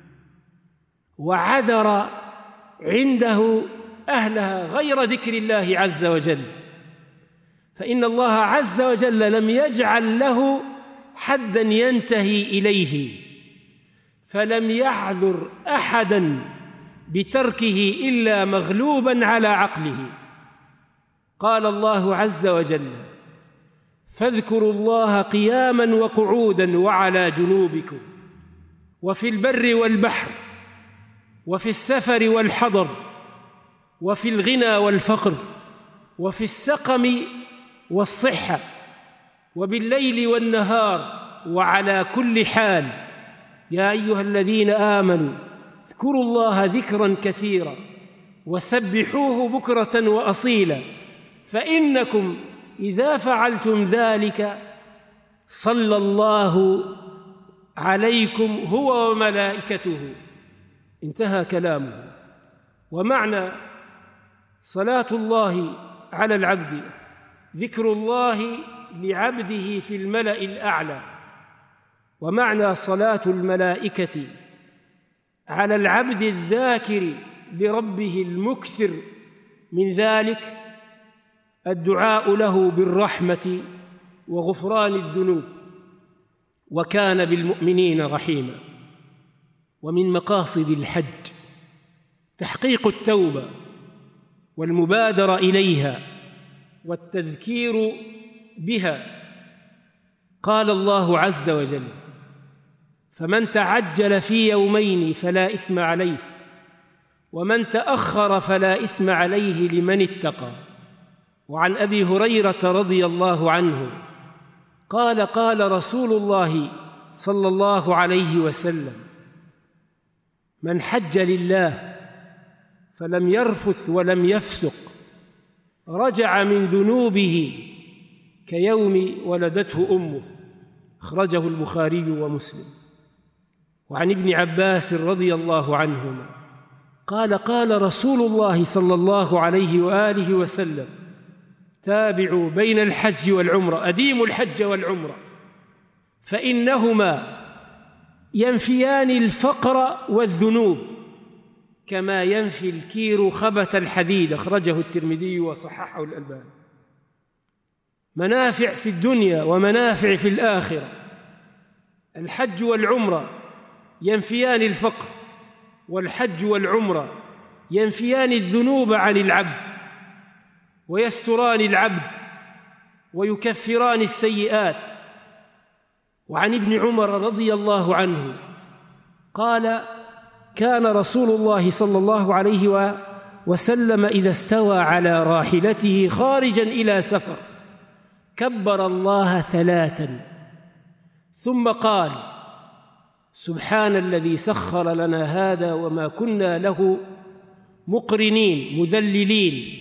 وعذر عنده أهلها غير ذكر الله عز وجل، فإن الله عز وجل لم يجعل له حداً ينتهي إليه، فلم يعذر أحداً بتركه إلا مغلوباً على عقله. قال الله عز وجل فاذكروا الله قياماً وقعوداً وعلى جنوبكم وفي البر والبحر وفي السفر والحضر وفي الغنى والفقر وفي السقم والصحة وبالليل والنهار وعلى كل حال. يا أيها الذين آمنوا اذكروا الله ذكرا كثيرا وسبحوه بكرة وأصيلا فإنكم إذا فعلتم ذلك صلى الله عليكم هو وملائكته. انتهى كلامه. ومعنى صلاة الله على العبد ذكر الله لعبده في الملأ الأعلى، ومعنى صلاة الملائكة على العبد الذاكر لربه المكثر من ذلك الدعاء له بالرحمة وغفران الذنوب وكان بالمؤمنين رحيما. ومن مقاصد الحج تحقيق التوبة والمبادرة إليها والتذكير بها. قال الله عز وجل فمن تعجل في يومين فلا إثم عليه ومن تأخر فلا إثم عليه لمن اتقى. وعن أبي هريرة رضي الله عنه قال قال رسول الله صلى الله عليه وسلم من حج لله فلم يرفث ولم يفسق رجع من ذنوبه كيوم ولدته أمه. أخرجه البخاري ومسلم. وعن ابن عباس رضي الله عنهما قال قال رسول الله صلى الله عليه وآله وسلم تابعوا بين الحج والعمرة، أديموا الحج والعمرة فإنهما ينفيان الفقر والذنوب كما ينفي الكير خبث الحديد. أخرجه الترمذي وصححه الألباني. منافع في الدنيا ومنافع في الآخرة. الحج والعمرة ينفيان الفقر، والحج والعمرة ينفيان الذنوب عن العبد ويستران العبد ويكفران السيئات. وعن ابن عمر رضي الله عنه قال كان رسول الله صلى الله عليه وسلم إذا استوى على راحلته خارجا إلى سفر كبر الله 3 ثم قال سبحان الذي سخر لنا هذا وما كنا له مقرنين مذللين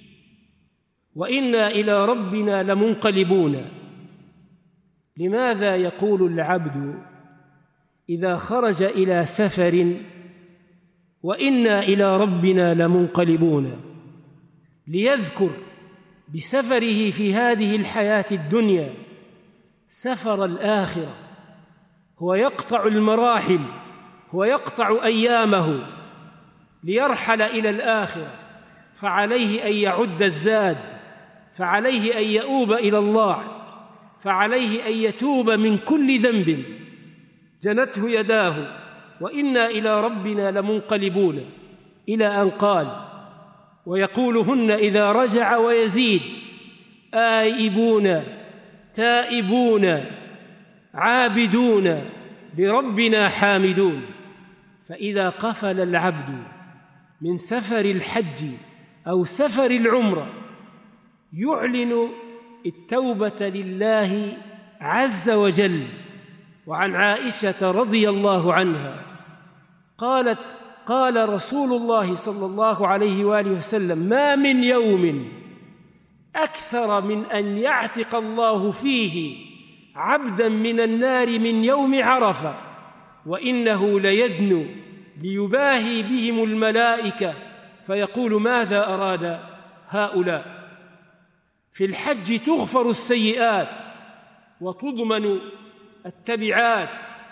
وإنا إلى ربنا لمنقلبون. لماذا يقول العبد إذا خرج إلى سفر وإنا إلى ربنا لمنقلبون؟ ليذكر بسفره في هذه الحياة الدنيا سفر الآخرة. هو يقطع المراحل، هو يقطع أيامه ليرحل إلى الآخرة، فعليه أن يعد الزاد، فعليه أن يؤوب إلى الله، فعليه أن يتوب من كل ذنب جنته يداه، وإنا إلى ربنا لمنقلبون، إلى أن قال ويقولهن إذا رجع ويزيد آئبون تائبون عابدون لربنا حامدون. فإذا قفل العبد من سفر الحج أو سفر العمرة يعلن التوبة لله عز وجل. وعن عائشة رضي الله عنها قال رسول الله صلى الله عليه وآله وسلم: ما من يوم أكثر من أن يعتق الله فيه عبدا من النار من يوم عرفة، وإنه ليدنو ليباهي بهم الملائكة فيقول: ماذا أراد هؤلاء؟ في الحج تغفر السيئات وتضمن التبعات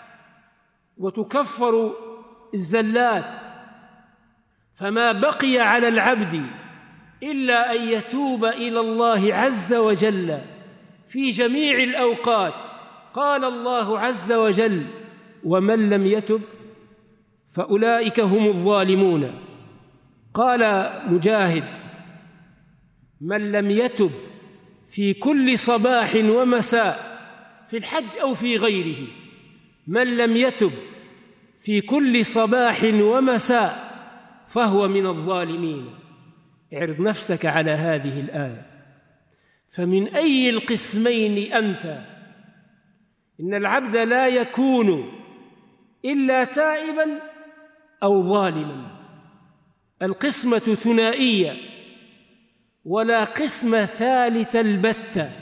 وتكفر الزلات، فما بقي على العبد إلا أن يتوب إلى الله عز وجل في جميع الأوقات. قال الله عز وجل: ومن لم يتب فأولئك هم الظالمون. قال مجاهد: من لم يتب في كل صباح ومساء، في الحج أو في غيره، من لم يتب في كل صباح ومساء فهو من الظالمين. اعرض نفسك على هذه الآية، فمن أي القسمين أنت؟ إن العبد لا يكون إلا تائبا أو ظالما، القسمة ثنائية ولا قسم ثالث البتة.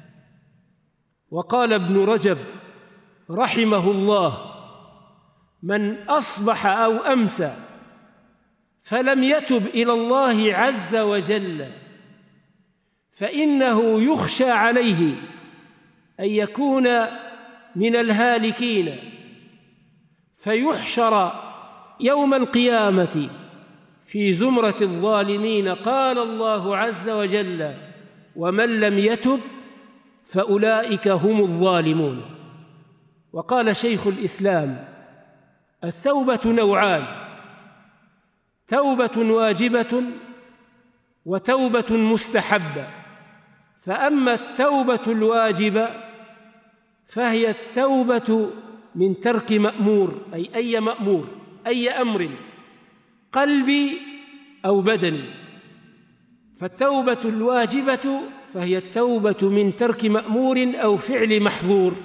وقال ابن رجب رحمه الله: من أصبح أو أمسى فلم يتب إلى الله عز وجل فإنه يخشى عليه أن يكون من الهالكين، فيحشر يوم القيامة في زمرة الظالمين. قال الله عز وجل: ومن لم يتب فأولئك هم الظالمون. وقال شيخ الإسلام: التوبة نوعان: توبة واجبة وتوبة مستحبة. فأما التوبة الواجبة فهي التوبة من ترك مأمور، أي أي مأمور، أي أمر قلبي أو بدني. فالتوبة الواجبة فهي التوبة من ترك مأمور أو فعل محظور،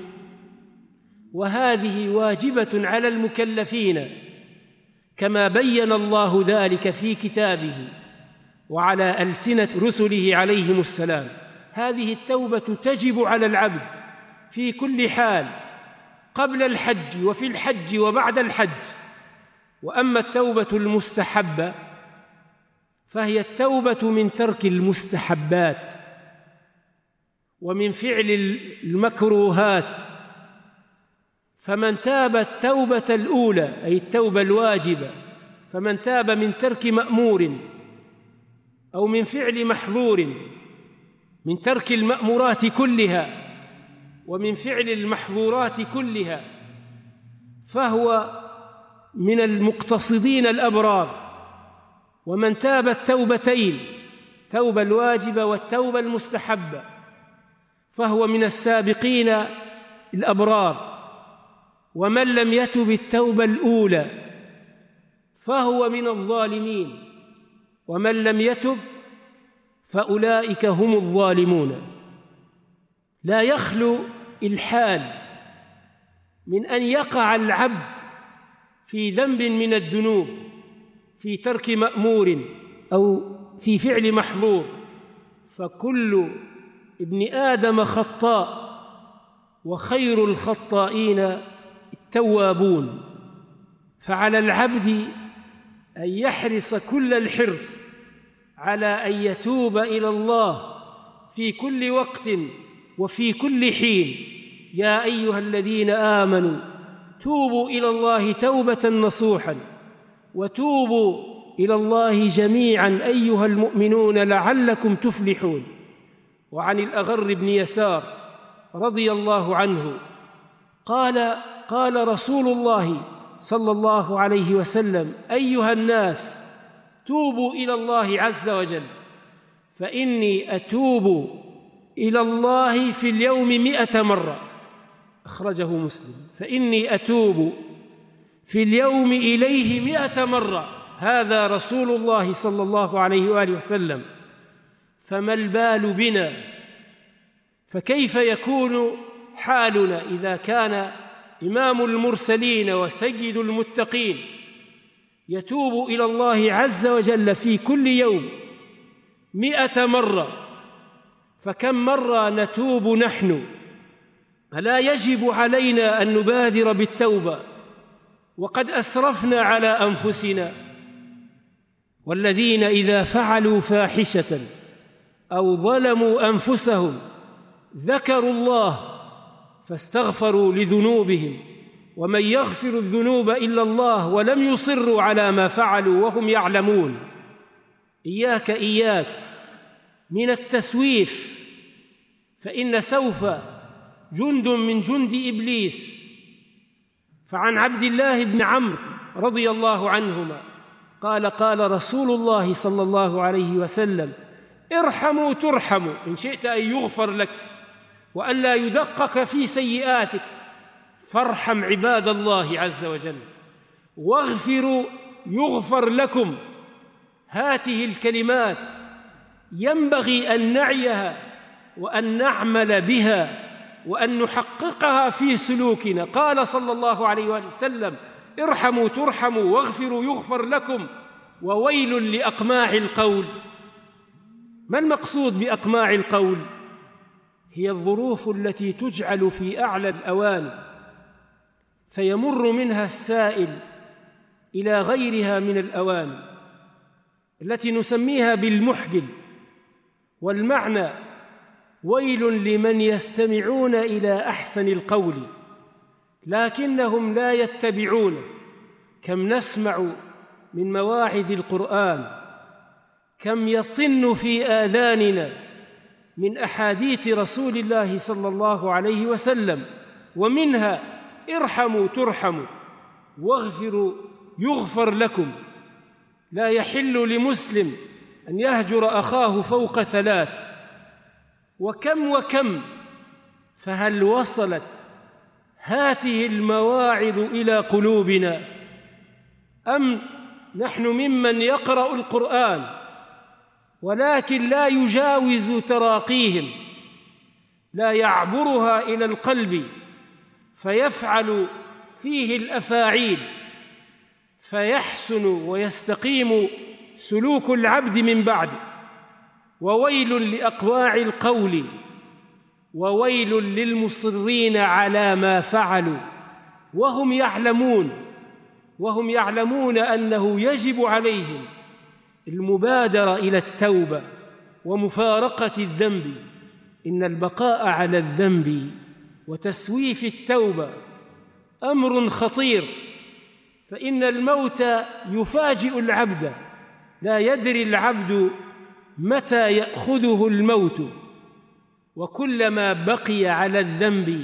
وهذه واجبة على المكلفين كما بين الله ذلك في كتابه وعلى ألسنة رسله عليهم السلام. هذه التوبة تجب على العبد في كل حال، قبل الحج وفي الحج وبعد الحج. وأما التوبة المستحبة فهي التوبة من ترك المستحبات ومن فعل المكروهات. فمن تاب التوبة الأولى، أي التوبة الواجبة، فمن تاب من ترك مأمور أو من فعل محظور، من ترك المأمورات كلها ومن فعل المحظورات كلها، فهو من المقتصدين الأبرار. ومن تاب التوبتين، التوبة الواجبة والتوبة المستحبة، فهو من السابقين الأبرار. ومن لم يتب التوبة الأولى فهو من الظالمين، ومن لم يتب فأولئك هم الظالمون. لا يخلو الحال من أن يقع العبد في ذنب من الذنوب، في ترك مأمور أو في فعل محظور، فكل ابن آدم خطاء وخير الخطائين التوابون. فعلى العبد أن يحرص كل الحرص على أن يتوب إلى الله في كل وقت وفي كل حين. يا أيها الذين آمنوا توبوا إلى الله توبة نصوحا وتوبوا إلى الله جميعا أيها المؤمنون لعلكم تفلحون. وعن الأغر بن يسار رضي الله عنه قال رسول الله صلى الله عليه وسلم: أيها الناس توبوا إلى الله عز وجل، فإني أتوب إلى الله في اليوم 100 مرة. أخرجه مسلم. فإني أتوب في اليوم إليه 100 مرة. هذا رسول الله صلى الله عليه وآله وسلم. فما البال بنا؟ فكيف يكون حالنا إذا كان إمام المرسلين وسيد المتقين يتوب إلى الله عز وجل في كل يوم 100 مرة، فكم مرة نتوب نحن؟ ألا يجب علينا أن نبادر بالتوبة وقد أسرفنا على أنفسنا؟ والذين إذا فعلوا فاحشة أو ظلموا أنفسهم ذكروا الله فاستغفروا لذنوبهم ومن يغفر الذنوب إلا الله ولم يصروا على ما فعلوا وهم يعلمون. إياك من التسويف، فإن سوف جند من جند إبليس. فعن عبد الله بن عمرو رضي الله عنهما قال رسول الله صلى الله عليه وسلم: ارحموا ترحموا، إن شئت أن يغفر لك وألا يدقق في سيئاتك فارحم عباد الله عز وجل، واغفروا يغفر لكم. هذه الكلمات ينبغي أن نعيها وأن نعمل بها وأن نحققها في سلوكنا. قال صلى الله عليه وسلم: ارحموا ترحموا واغفروا يغفر لكم، وويل لأقماع القول. ما المقصود بأقماع القول؟ هي الظروف التي تجعل في أعلى الأواني فيمر منها السائل إلى غيرها من الأواني التي نسميها بالمحجل. والمعنى: ويل لمن يستمعون إلى أحسن القول لكنهم لا يتبعون. كم نسمع من مواعظ القرآن، كم يطن في آذاننا من أحاديث رسول الله صلى الله عليه وسلم، ومنها: ارحموا ترحموا واغفروا يغفر لكم. لا يحل لمسلم أن يهجر أخاه فوق 3. وكم فهل وصلت هذه المواعظ إلى قلوبنا، أم نحن ممن يقرأ القرآن ولكن لا يجاوز تراقيهم، لا يعبرها إلى القلب فيفعل فيه الأفاعيل فيحسن ويستقيم سلوك العبد من بعد؟ وويل لأقواع القول وويل للمصرين على ما فعلوا وهم يعلمون أنه يجب عليهم المبادرة إلى التوبة ومفارقة الذنب. إن البقاء على الذنب وتسويف التوبة أمر خطير، فإن الموت يفاجئ العبد، لا يدري العبد متى يأخذه الموت. وكلما بقي على الذنب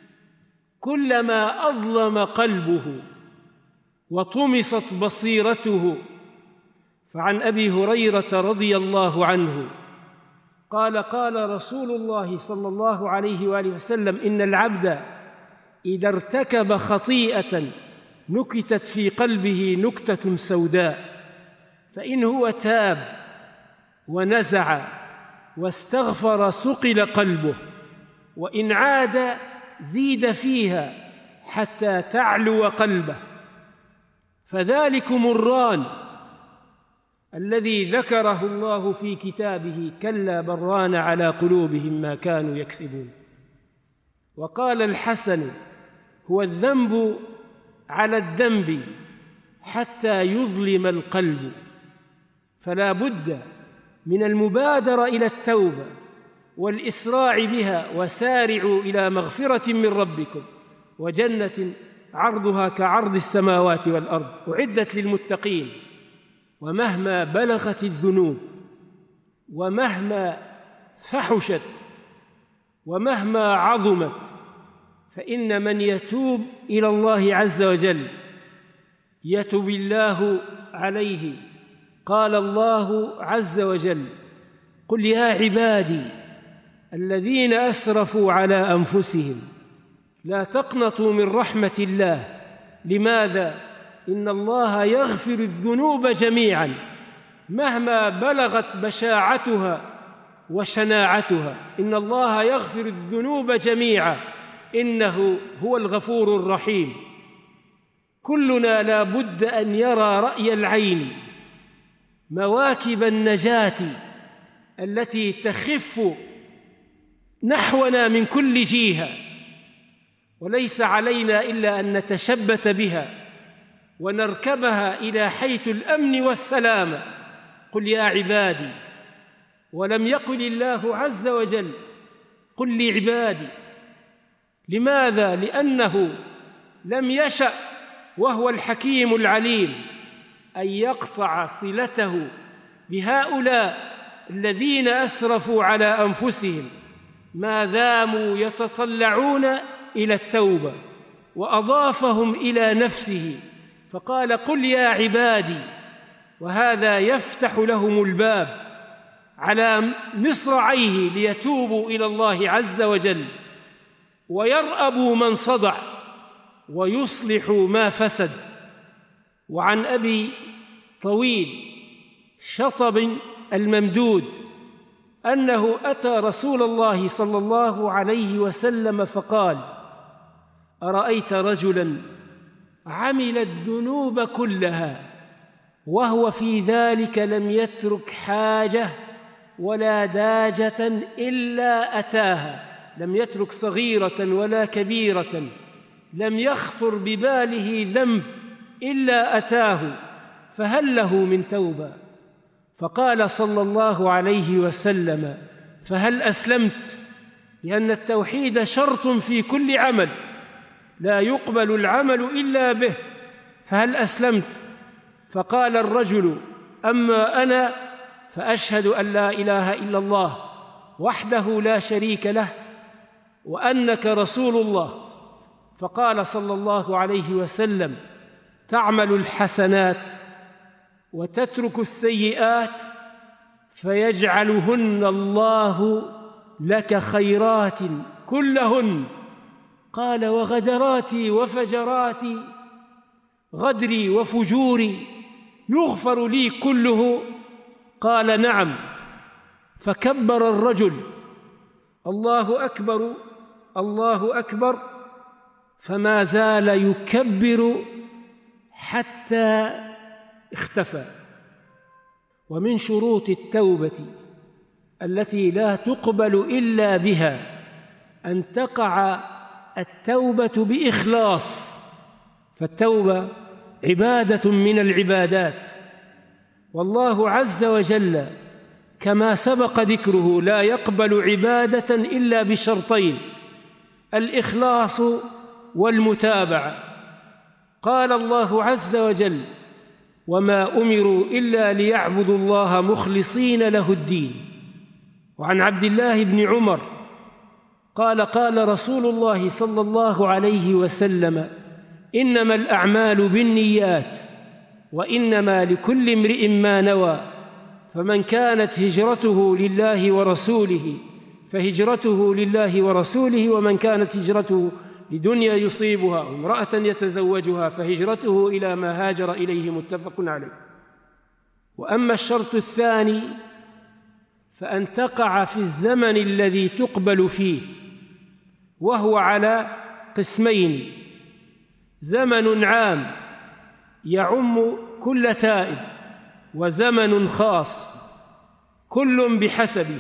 كلما أظلم قلبه وطمست بصيرته. فعن أبي هريرة رضي الله عنه قال رسول الله صلى الله عليه وآله وسلم: إن العبد إذا ارتكب خطيئة نكتت في قلبه نكتة سوداء، فإن هو تاب ونزع واستغفر صقل قلبه، وإن عاد زيد فيها حتى تعلو قلبه. فذلكم الران الذي ذكره الله في كتابه: كلا بران على قلوبهم ما كانوا يكسبون. وقال الحسن: هو الذنب على الذنب حتى يظلم القلب. فلا بد من المبادرة إلى التوبة والإسراع بها، وسارعوا إلى مغفرة من ربكم وجنة عرضها كعرض السماوات والأرض أعدت للمتقين. ومهما بلغت الذنوب ومهما فحشت ومهما عظمت، فإن من يتوب إلى الله عز وجل يتوب الله عليه. قال الله عز وجل: قل يا عبادي الذين أسرفوا على أنفسهم لا تقنطوا من رحمة الله. لماذا؟ إن الله يغفر الذنوب جميعا مهما بلغت بشاعتها وشناعتها. إن الله يغفر الذنوب جميعا إنه هو الغفور الرحيم. كلنا لا بد أن يرى رأي العين مواكب النجاة التي تخف نحونا من كل جهة، وليس علينا إلا أن نتشبت بها ونركبها إلى حيث الأمن والسلامة. قل يا عبادي، ولم يقل الله عز وجل قل لي عبادي. لماذا؟ لأنه لم يشأ وهو الحكيم العليم أن يقطع صلته بهؤلاء الذين أسرفوا على أنفسهم ما داموا يتطلعون إلى التوبة، وأضافهم إلى نفسه فقال قل يا عبادي، وهذا يفتح لهم الباب على مصرعيه ليتوبوا إلى الله عز وجل ويرأبوا من صدع ويصلحوا ما فسد. وعن أبي طويل شطب الممدود أنه أتى رسول الله صلى الله عليه وسلم فقال أرأيت رجلاً عمل الذنوب كلها وهو في ذلك لم يترك حاجة ولا داجة إلا أتاها، لم يترك صغيرة ولا كبيرة، لم يخطر بباله ذنب إلا أتاه، فهل له من توبة؟ فقال صلى الله عليه وسلم فهل أسلمت؟ لأن التوحيد شرط في كل عمل، لا يقبل العمل إلا به، فهل أسلمت؟ فقال الرجل أما أنا فأشهد أن لا إله إلا الله وحده لا شريك له وأنك رسول الله. فقال صلى الله عليه وسلم تعمل الحسنات وتترك السيئات فيجعلهن الله لك خيرات كلهن. قال وغدراتي وفجراتي، غدري وفجوري يغفر لي كله؟ قال نعم. فكبر الرجل الله أكبر الله أكبر، فما زال يكبر حتى اختفى. ومن شروط التوبة التي لا تقبل إلا بها أن تقع التوبة بإخلاص، فالتوبة عبادة من العبادات، والله عز وجل كما سبق ذكره لا يقبل عبادة إلا بشرطين: الإخلاص والمتابعة. قال الله عز وجل وما أمروا إلا ليعبدوا الله مخلصين له الدين. وعن عبد الله بن عمر قال قال رسول الله صلى الله عليه وسلم إنما الأعمال بالنيات وإنما لكل امرئ ما نوى، فمن كانت هجرته لله ورسوله فهجرته لله ورسوله، ومن كانت هجرته لدنيا يصيبها امرأة يتزوجها فهجرته إلى ما هاجر إليه، متفق عليه. وأما الشرط الثاني فأن تقع في الزمن الذي تقبل فيه، وهو على قسمين: زمن عام يعم كل تائب، وزمن خاص كل بحسبه.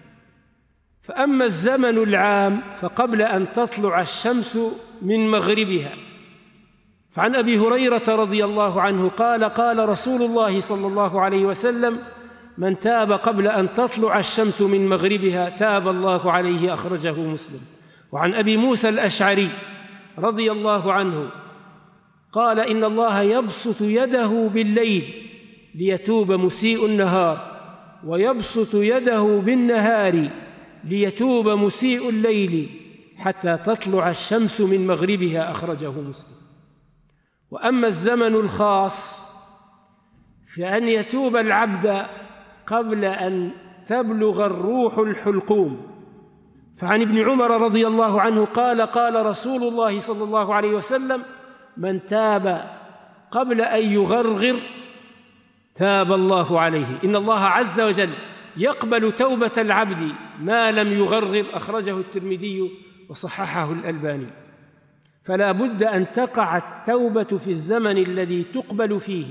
فأما الزمن العام فقبل أن تطلع الشمس من مغربها. فعن أبي هريرة رضي الله عنه قال قال رسول الله صلى الله عليه وسلم من تاب قبل أن تطلع الشمس من مغربها تاب الله عليه، أخرجه مسلم. وعن أبي موسى الأشعري رضي الله عنه قال إن الله يبسط يده بالليل ليتوب مسيء النهار، ويبسط يده بالنهار ليتوب مسيء الليل حتى تطلع الشمس من مغربها، أخرجه مسلم. وأما الزمن الخاص فأن يتوب العبد قبل أن تبلغ الروح الحلقوم. فعن ابن عمر رضي الله عنه قال قال رسول الله صلى الله عليه وسلم من تاب قبل أن يغرغر تاب الله عليه. إن الله عز وجل يقبل توبة العبد ما لم يغرغر، أخرجه الترمذي وصححه الألباني. فلا بد أن تقع التوبة في الزمن الذي تقبل فيه.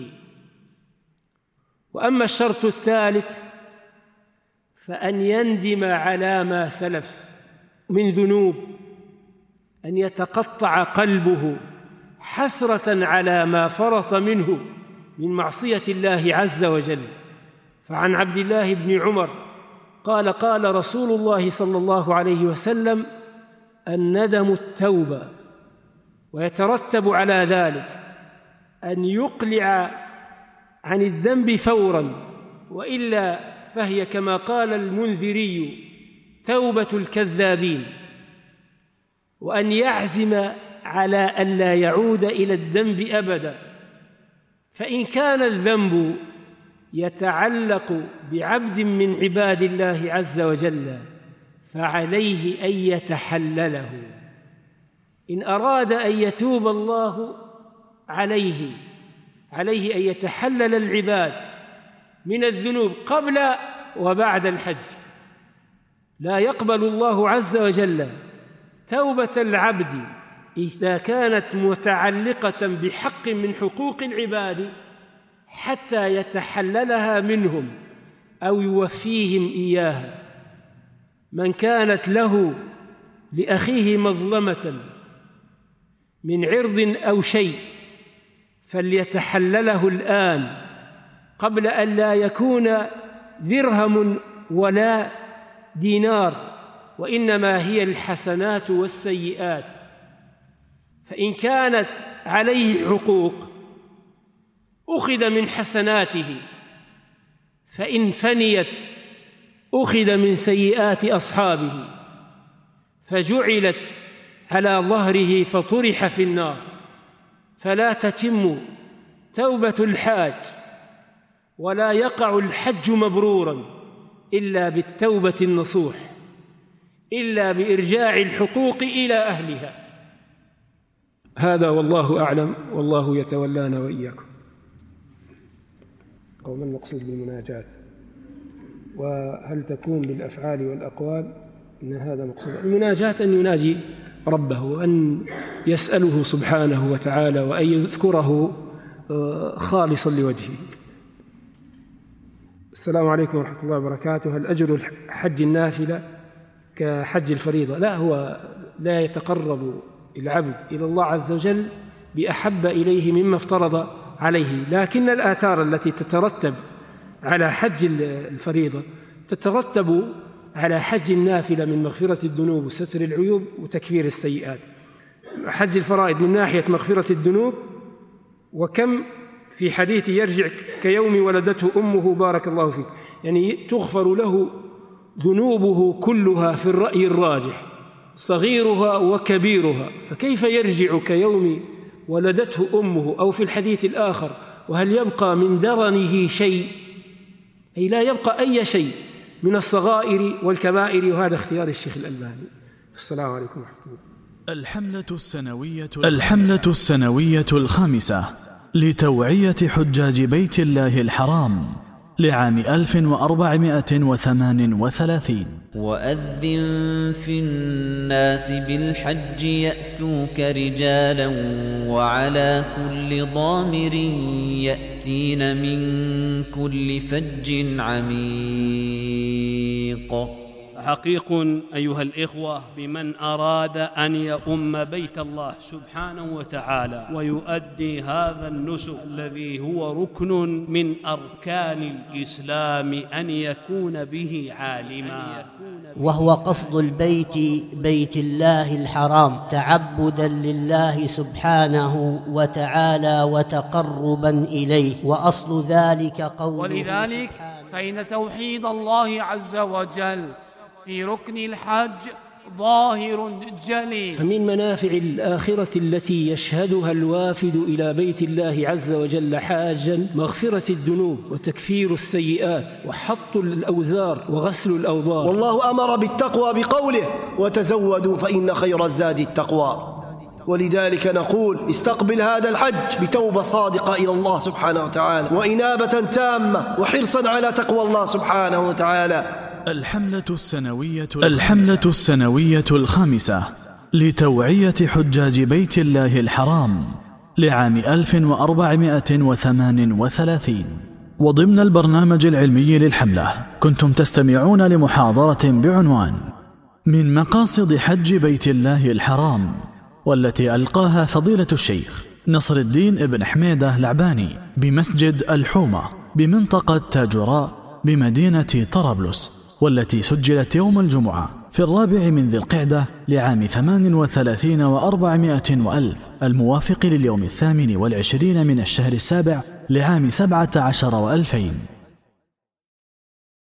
وأما الشرط الثالث فأن يندم على ما سلف من ذنوب، أن يتقطع قلبه حسرة على ما فرط منه من معصية الله عز وجل. فعن عبد الله بن عمر قال: قال رسول الله صلى الله عليه وسلم: الندم التوبة، ويترتب على ذلك أن يقلع عن الذنب فوراً، وإلا فهي كما قال المنذري توبة الكذابين، وأن يعزم على أن لا يعود إلى الذنب أبداً. فإن كان الذنب يتعلق بعبد من عباد الله عز وجل فعليه أن يتحلله. إن أراد أن يتوب الله عليه أن يتحلل العباد من الذنوب قبل وبعد الحج. لا يقبل الله عز وجل توبة العبد إذا كانت متعلقة بحق من حقوق العباد حتى يتحللها منهم أو يوفيهم إياها. من كانت له لأخيه مظلمة من عرض أو شيء فليتحلله الآن قبل أن لا يكون درهم ولا دينار، وإنما هي الحسنات والسيئات. فإن كانت عليه حقوق أخذ من حسناته، فإن فنيت أخذ من سيئات أصحابه، فجعلت على ظهره فطرح في النار. فلا تتم توبة الحاج ولا يقع الحج مبرورا إلا بالتوبة النصوح، إلا بإرجاع الحقوق إلى أهلها. هذا والله أعلم، والله يتولانا وإياكم. قولا المقصود بالمناجاة، وهل تكون بالأفعال والأقوال؟ إن هذا مقصود المناجاة أن يناجي ربه وأن يسأله سبحانه وتعالى وأن يذكره خالصا لوجهه. السلام عليكم ورحمة الله وبركاته. هل أجر حج النافلة كحج الفريضة؟ لا، هو لا يتقرب العبد إلى الله عز وجل بأحب إليه مما افترض عليه، لكن الآثار التي تترتب على حج الفريضة تترتب على حج النافلة من مغفرة الذنوب وستر العيوب وتكفير السيئات. حج الفرائض من ناحية مغفرة الذنوب، وكم في حديث يرجع كيوم ولدته أمه بارك الله فيك، يعني تغفر له ذنوبه كلها في الرأي الراجح، صغيرها وكبيرها، فكيف يرجع كيوم ولدته أمه؟ أو في الحديث الآخر: وهل يبقى من درنه شيء؟ أي لا يبقى أي شيء من الصغائر والكبائر. وهذا اختيار الشيخ الألباني. السلام عليكم ورحمة الله. الحملة السنوية الخامسة لتوعية حجاج بيت الله الحرام لعام 1438. وأذن في الناس بالحج يأتوك رجالا وعلى كل ضامر يأتين من كل فج عميق. حقيق أيها الإخوة بمن أراد أن يؤم بيت الله سبحانه وتعالى ويؤدي هذا النسك الذي هو ركن من أركان الإسلام أن يكون به عالما، وهو قصد البيت بيت الله الحرام تعبدا لله سبحانه وتعالى وتقربا إليه، وأصل ذلك قوله. ولذلك فإن توحيد الله عز وجل في ركن الحج ظاهر جلي. فمن منافع الآخرة التي يشهدها الوافد إلى بيت الله عز وجل حاجا مغفرة الذنوب وتكفير السيئات وحط الأوزار وغسل الأوضار. والله أمر بالتقوى بقوله: وتزودوا فإن خير الزاد التقوى. ولذلك نقول: استقبل هذا الحج بتوبة صادقة إلى الله سبحانه وتعالى، وإنابة تامة، وحرصا على تقوى الله سبحانه وتعالى. الحملة السنوية الخامسة لتوعية حجاج بيت الله الحرام لعام 1438. وضمن البرنامج العلمي للحملة كنتم تستمعون لمحاضرة بعنوان من مقاصد حج بيت الله الحرام، والتي ألقاها فضيلة الشيخ نصر الدين ابن حميدة العباني بمسجد الحومة بمنطقة تاجراء بمدينة طرابلس، والتي سجلت يوم الجمعة في 4 من ذي القعدة لعام 38 و400 وألف، الموافق لليوم 28 من الشهر 7 لعام 17 و2000.